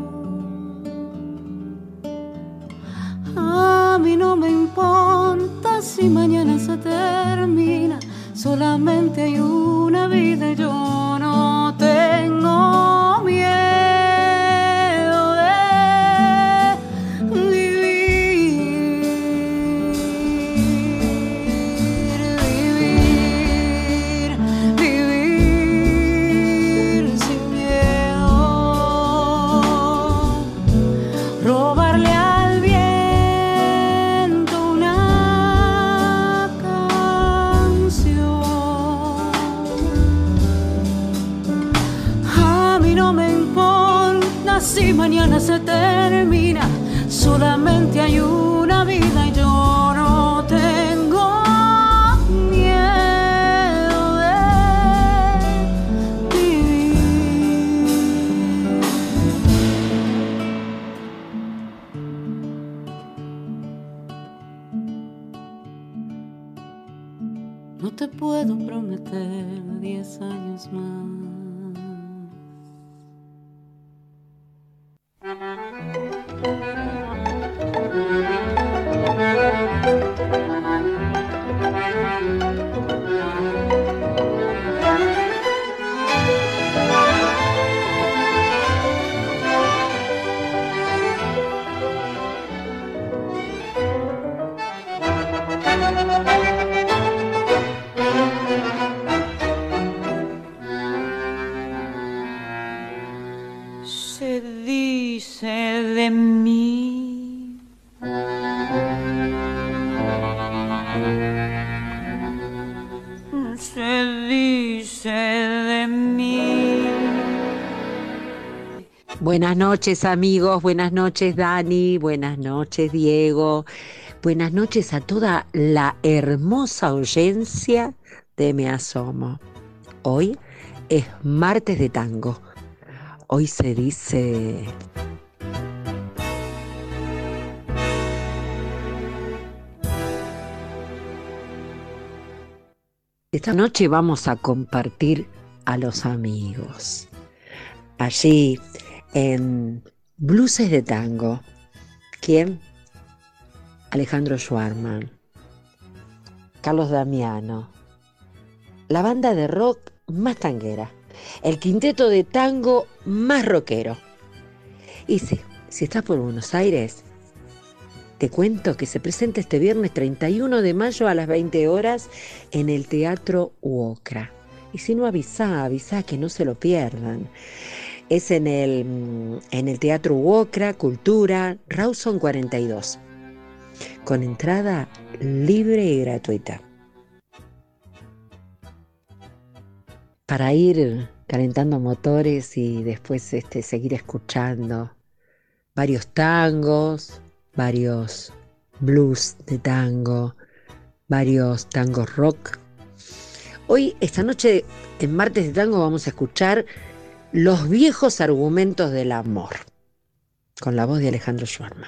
A mí no me importa si mañana se termina, solamente hay una vida y yo no tengo miedo de vivir, vivir, vivir sin miedo. Robarle al viento una canción. A mí no me importa si mañana se termina, solamente hay una vida y yo no tengo miedo de vivir. No te puedo prometer 10 años más. Se dice de mí se dice de mí. Buenas noches, amigos, buenas noches, Dani, buenas noches, Diego, buenas noches a toda la hermosa audiencia de Me Asomo. Hoy es martes de tango. Hoy se dice... Esta noche vamos a compartir a los amigos. Allí en Blues de Tango. ¿Quién? Alejandro Schwarman, Carlos Damiano, la banda de rock más tanguera, el quinteto de tango más rockero. Y sí, si estás por Buenos Aires, te cuento que se presenta este viernes 31 de mayo a las 20 horas en el Teatro UOCRA. Y si no, avisá que no se lo pierdan. Es en el Teatro UOCRA, Cultura, Rawson 42, con entrada libre y gratuita. Para ir calentando motores y después seguir escuchando varios tangos, varios blues de tango, varios tangos rock. Hoy, esta noche, en Martes de Tango, vamos a escuchar Los viejos argumentos del amor, con la voz de Alejandro Schwarman.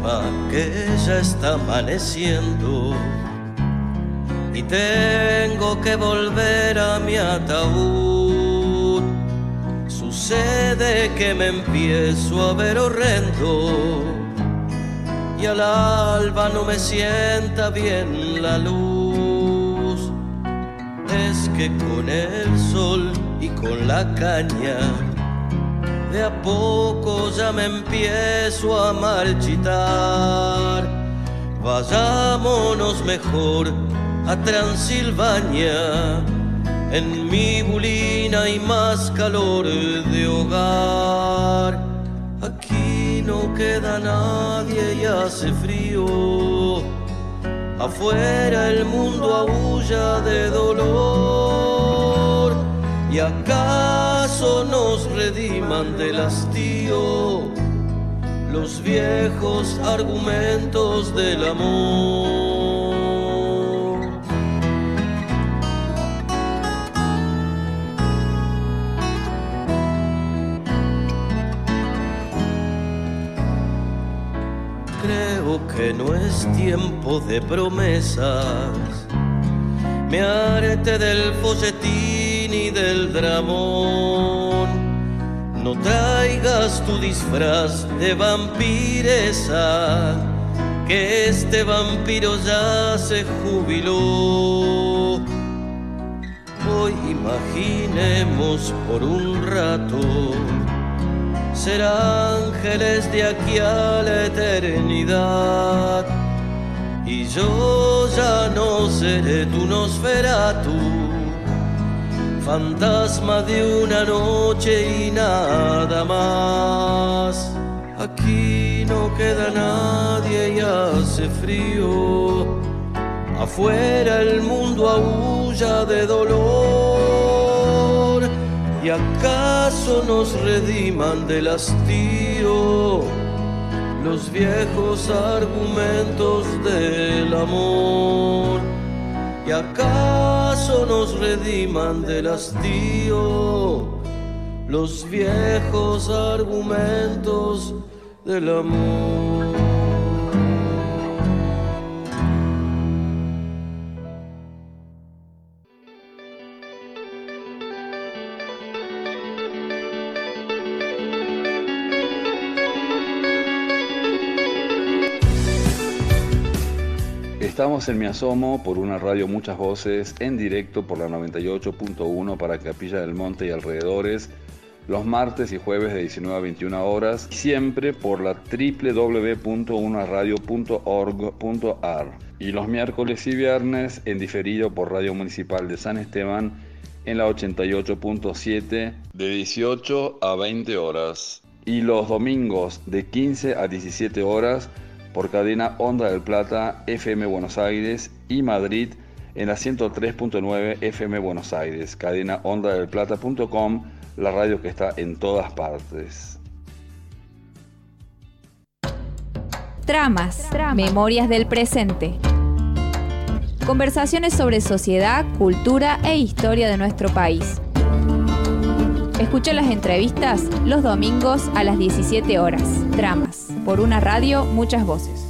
informa que ya está amaneciendo y tengo que volver a mi ataúd. Sucede que me empiezo a ver horrendo y al alba no me sienta bien la luz. Es que con el sol y con la caña de a poco ya me empiezo a marchitar. Vayámonos mejor a Transilvania, en mi bulina hay más calor de hogar. Aquí no queda nadie y hace frío, afuera el mundo aúlla de dolor. ¿Y acaso nos rediman del hastío los viejos argumentos del amor? Creo que no es tiempo de promesas, me harté del folletín y del dramón. No traigas tu disfraz de vampiresa, que este vampiro ya se jubiló. Hoy imaginemos por un rato ser ángeles de aquí a la eternidad. Y yo ya no seré tu Nosferatu, fantasma de una noche y nada más. Aquí no queda nadie y hace frío, afuera el mundo aúlla de dolor. ¿Y acaso nos rediman del hastío los viejos argumentos del amor? ¿Y acaso nos rediman del hastío los viejos argumentos del amor? Estamos en Me Asomo por una radio Muchas Voces, en directo por la 98.1 para Capilla del Monte y alrededores, los martes y jueves de 19 a 21 horas, siempre por la www.unaradio.org.ar, y los miércoles y viernes en diferido por Radio Municipal de San Esteban en la 88.7 de 18 a 20 horas, y los domingos de 15 a 17 horas por cadena Onda del Plata, FM Buenos Aires y Madrid en la 103.9 FM Buenos Aires, cadena ondadelplata.com, la radio que está en todas partes. Tramas, memorias del presente. Conversaciones sobre sociedad, cultura e historia de nuestro país. Escucha las entrevistas los domingos a las 17 horas. Tramas, por una radio, Muchas Voces.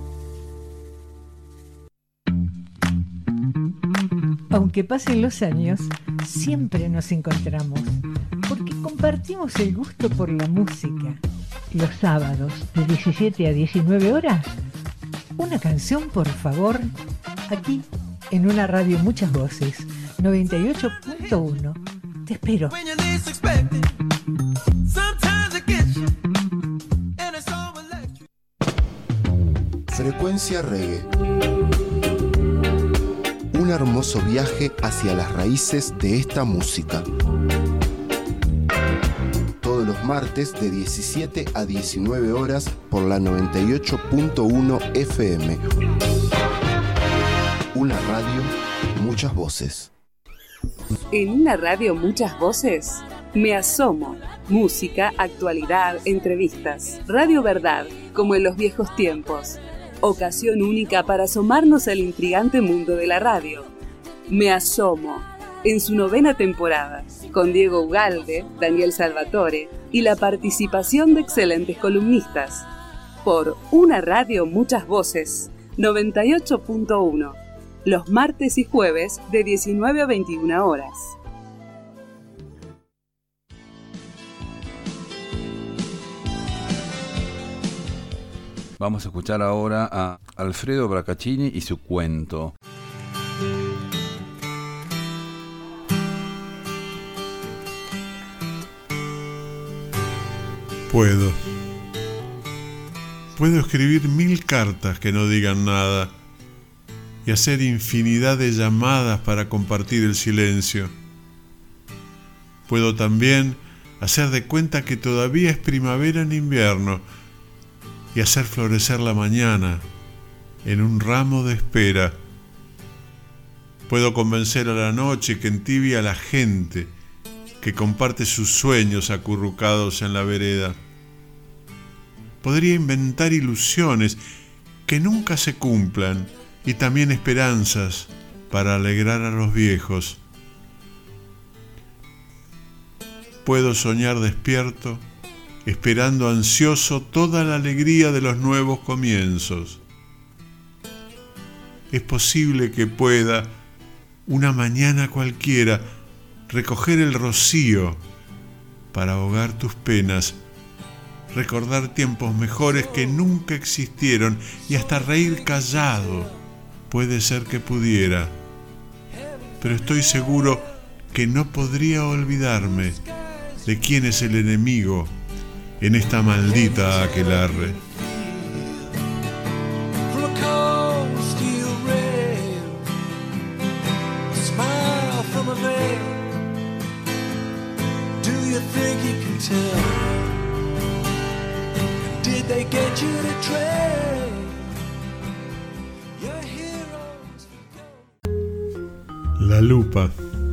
Aunque pasen los años, siempre nos encontramos, porque compartimos el gusto por la música. Los sábados, de 17 a 19 horas, una canción, por favor, aquí, en una radio Muchas Voces, 98.1. Te espero. Frecuencia Reggae. Un hermoso viaje hacia las raíces de esta música. Todos los martes de 17 a 19 horas por la 98.1 FM. Una radio, muchas voces. En una radio Muchas Voces, Me Asomo. Música, actualidad, entrevistas. Radio Verdad, como en los viejos tiempos. Ocasión única para asomarnos al intrigante mundo de la radio. Me Asomo, en su 9ª temporada, con Diego Ugalde, Daniel Salvatore y la participación de excelentes columnistas. por Una Radio Muchas Voces, 98.1, los martes y jueves de 19 a 21 horas. Vamos a escuchar ahora a Alfredo Bracaccini y su cuento. Puedo escribir 1000 cartas que no digan nada y hacer infinidad de llamadas para compartir el silencio. Puedo también hacer de cuenta que todavía es primavera en invierno y hacer florecer la mañana en un ramo de espera. Puedo convencer a la noche que entibia a la gente que comparte sus sueños acurrucados en la vereda. Podría inventar ilusiones que nunca se cumplan y también esperanzas para alegrar a los viejos. Puedo soñar despierto, esperando ansioso toda la alegría de los nuevos comienzos. Es posible que pueda, una mañana cualquiera, recoger el rocío para ahogar tus penas, recordar tiempos mejores que nunca existieron y hasta reír callado. Puede ser que pudiera, pero estoy seguro que no podría olvidarme de quién es el enemigo en esta maldita aquelarre. La lupa.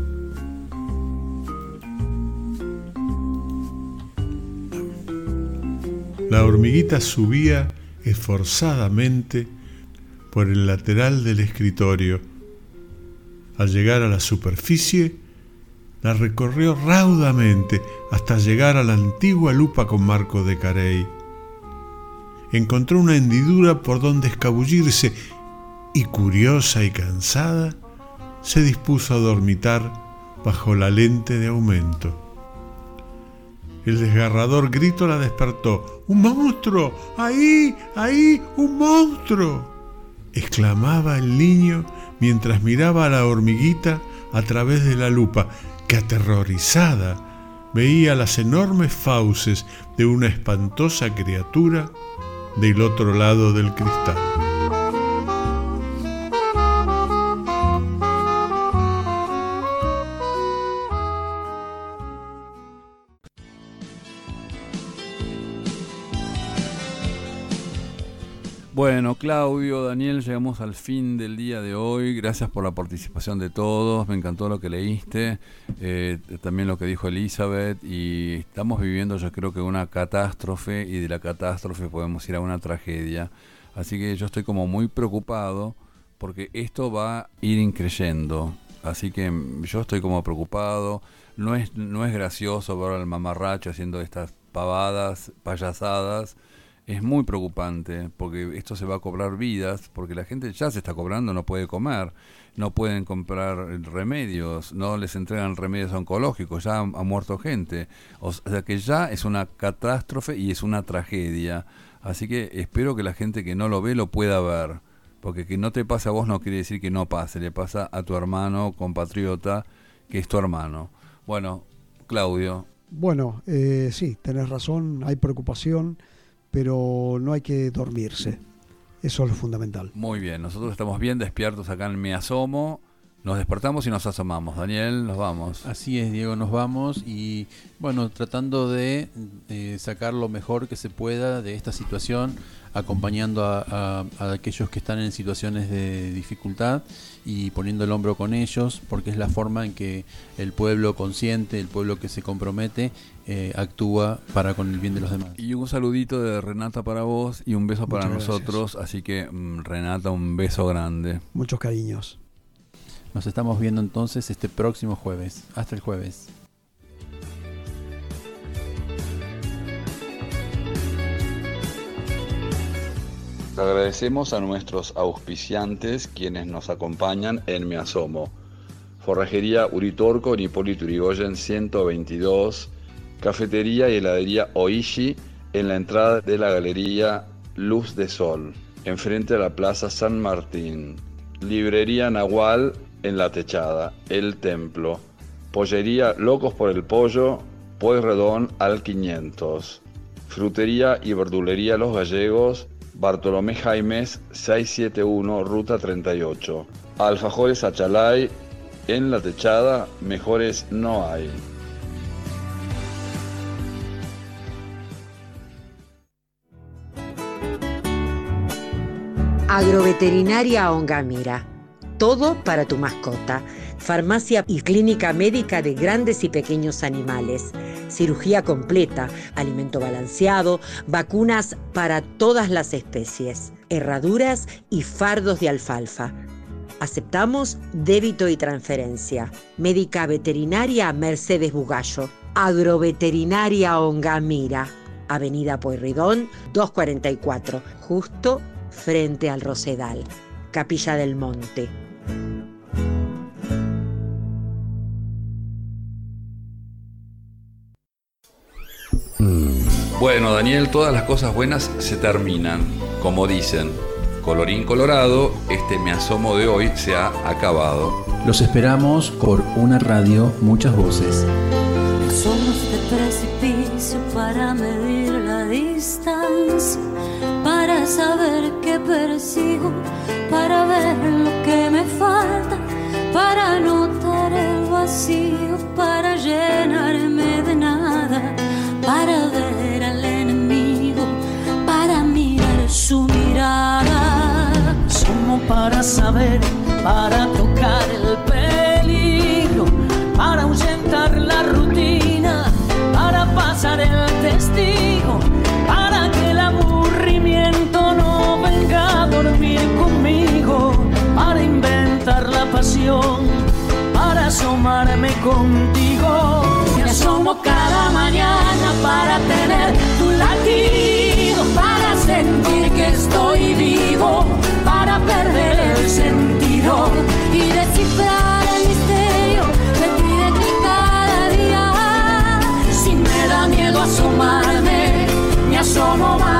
La hormiguita subía esforzadamente por el lateral del escritorio. Al llegar a la superficie, la recorrió raudamente hasta llegar a la antigua lupa con marco de carey. Encontró una hendidura por donde escabullirse y, curiosa y cansada, se dispuso a dormitar bajo la lente de aumento. El desgarrador grito la despertó. ¡Un monstruo! ¡Ahí! ¡Ahí! ¡Un monstruo!, exclamaba el niño mientras miraba a la hormiguita a través de la lupa, que aterrorizada veía las enormes fauces de una espantosa criatura del otro lado del cristal. Bueno, Claudio, Daniel, llegamos al fin del día de hoy. Gracias por la participación de todos. Me encantó lo que leíste, también lo que dijo Elizabeth. Y estamos viviendo, yo creo que una catástrofe, y de la catástrofe podemos ir a una tragedia. Así que yo estoy como muy preocupado porque esto va a ir increyendo. Así que yo estoy como preocupado. No es gracioso ver al mamarracho haciendo estas pavadas, payasadas. Es muy preocupante porque esto se va a cobrar vidas, porque la gente ya se está cobrando, no puede comer, no pueden comprar remedios, no les entregan remedios oncológicos, ya ha muerto gente. O sea que ya es una catástrofe y es una tragedia. Así que espero que la gente que no lo ve lo pueda ver, porque que no te pase a vos no quiere decir que no pase, le pasa a tu hermano compatriota que es tu hermano. Bueno, Claudio. Bueno, sí, tenés razón, hay preocupación, pero no hay que dormirse. Eso es lo fundamental. Muy bien, nosotros estamos bien despiertos acá en Me Asomo. Nos despertamos y nos asomamos. Daniel, nos vamos. Así es, Diego, nos vamos. Y bueno, tratando de sacar lo mejor que se pueda de esta situación, acompañando a aquellos que están en situaciones de dificultad y poniendo el hombro con ellos, porque es la forma en que el pueblo consciente, el pueblo que se compromete, actúa para con el bien de los demás. Y un saludito de Renata para vos y un beso para nosotros. Así que Renata, un beso grande. Muchos cariños. Nos estamos viendo entonces este próximo jueves. Hasta el jueves. Agradecemos a nuestros auspiciantes quienes nos acompañan en Me Asomo. Forrajería Uritorco en Hipólito Yrigoyen 122, cafetería y heladería Oishi en la entrada de la galería Luz de Sol, enfrente a la Plaza San Martín. Librería Nahual en La Techada, El Templo. Pollería Locos por el Pollo, Pueyrredón al 500. Frutería y verdulería Los Gallegos, Bartolomé Jaimes 671, Ruta 38. Alfajores Achalay, en La Techada, mejores no hay. Agroveterinaria Ongamira. Todo para tu mascota. Farmacia y clínica médica de grandes y pequeños animales. Cirugía completa, alimento balanceado, vacunas para todas las especies, herraduras y fardos de alfalfa. Aceptamos débito y transferencia. Médica veterinaria Mercedes Bugallo. Agroveterinaria Ongamira. Avenida Pueyrredón 244, justo frente al Rosedal. Capilla del Monte. Bueno, Daniel, todas las cosas buenas se terminan, como dicen. Colorín colorado, este Me Asomo de hoy se ha acabado. Los esperamos por una radio, muchas voces. Somos de precipicio para medir la distancia, para saber qué persigo, para ver lo que me falta, para notar el vacío, para llenarme de nada, para ver al enemigo, para mirar su mirada. Somos para saber, para tocar el peligro, para ahuyentar la rutina, para pasar el testigo, para que el aburrimiento no venga a dormir conmigo, para inventar la pasión, para asomarme contigo. Me asomo cada mañana para tener tu latido, para sentir que estoy vivo, para perder el sentido y descifrar el misterio de ti, de ti cada día. Si me da miedo asomarme, me asomo más.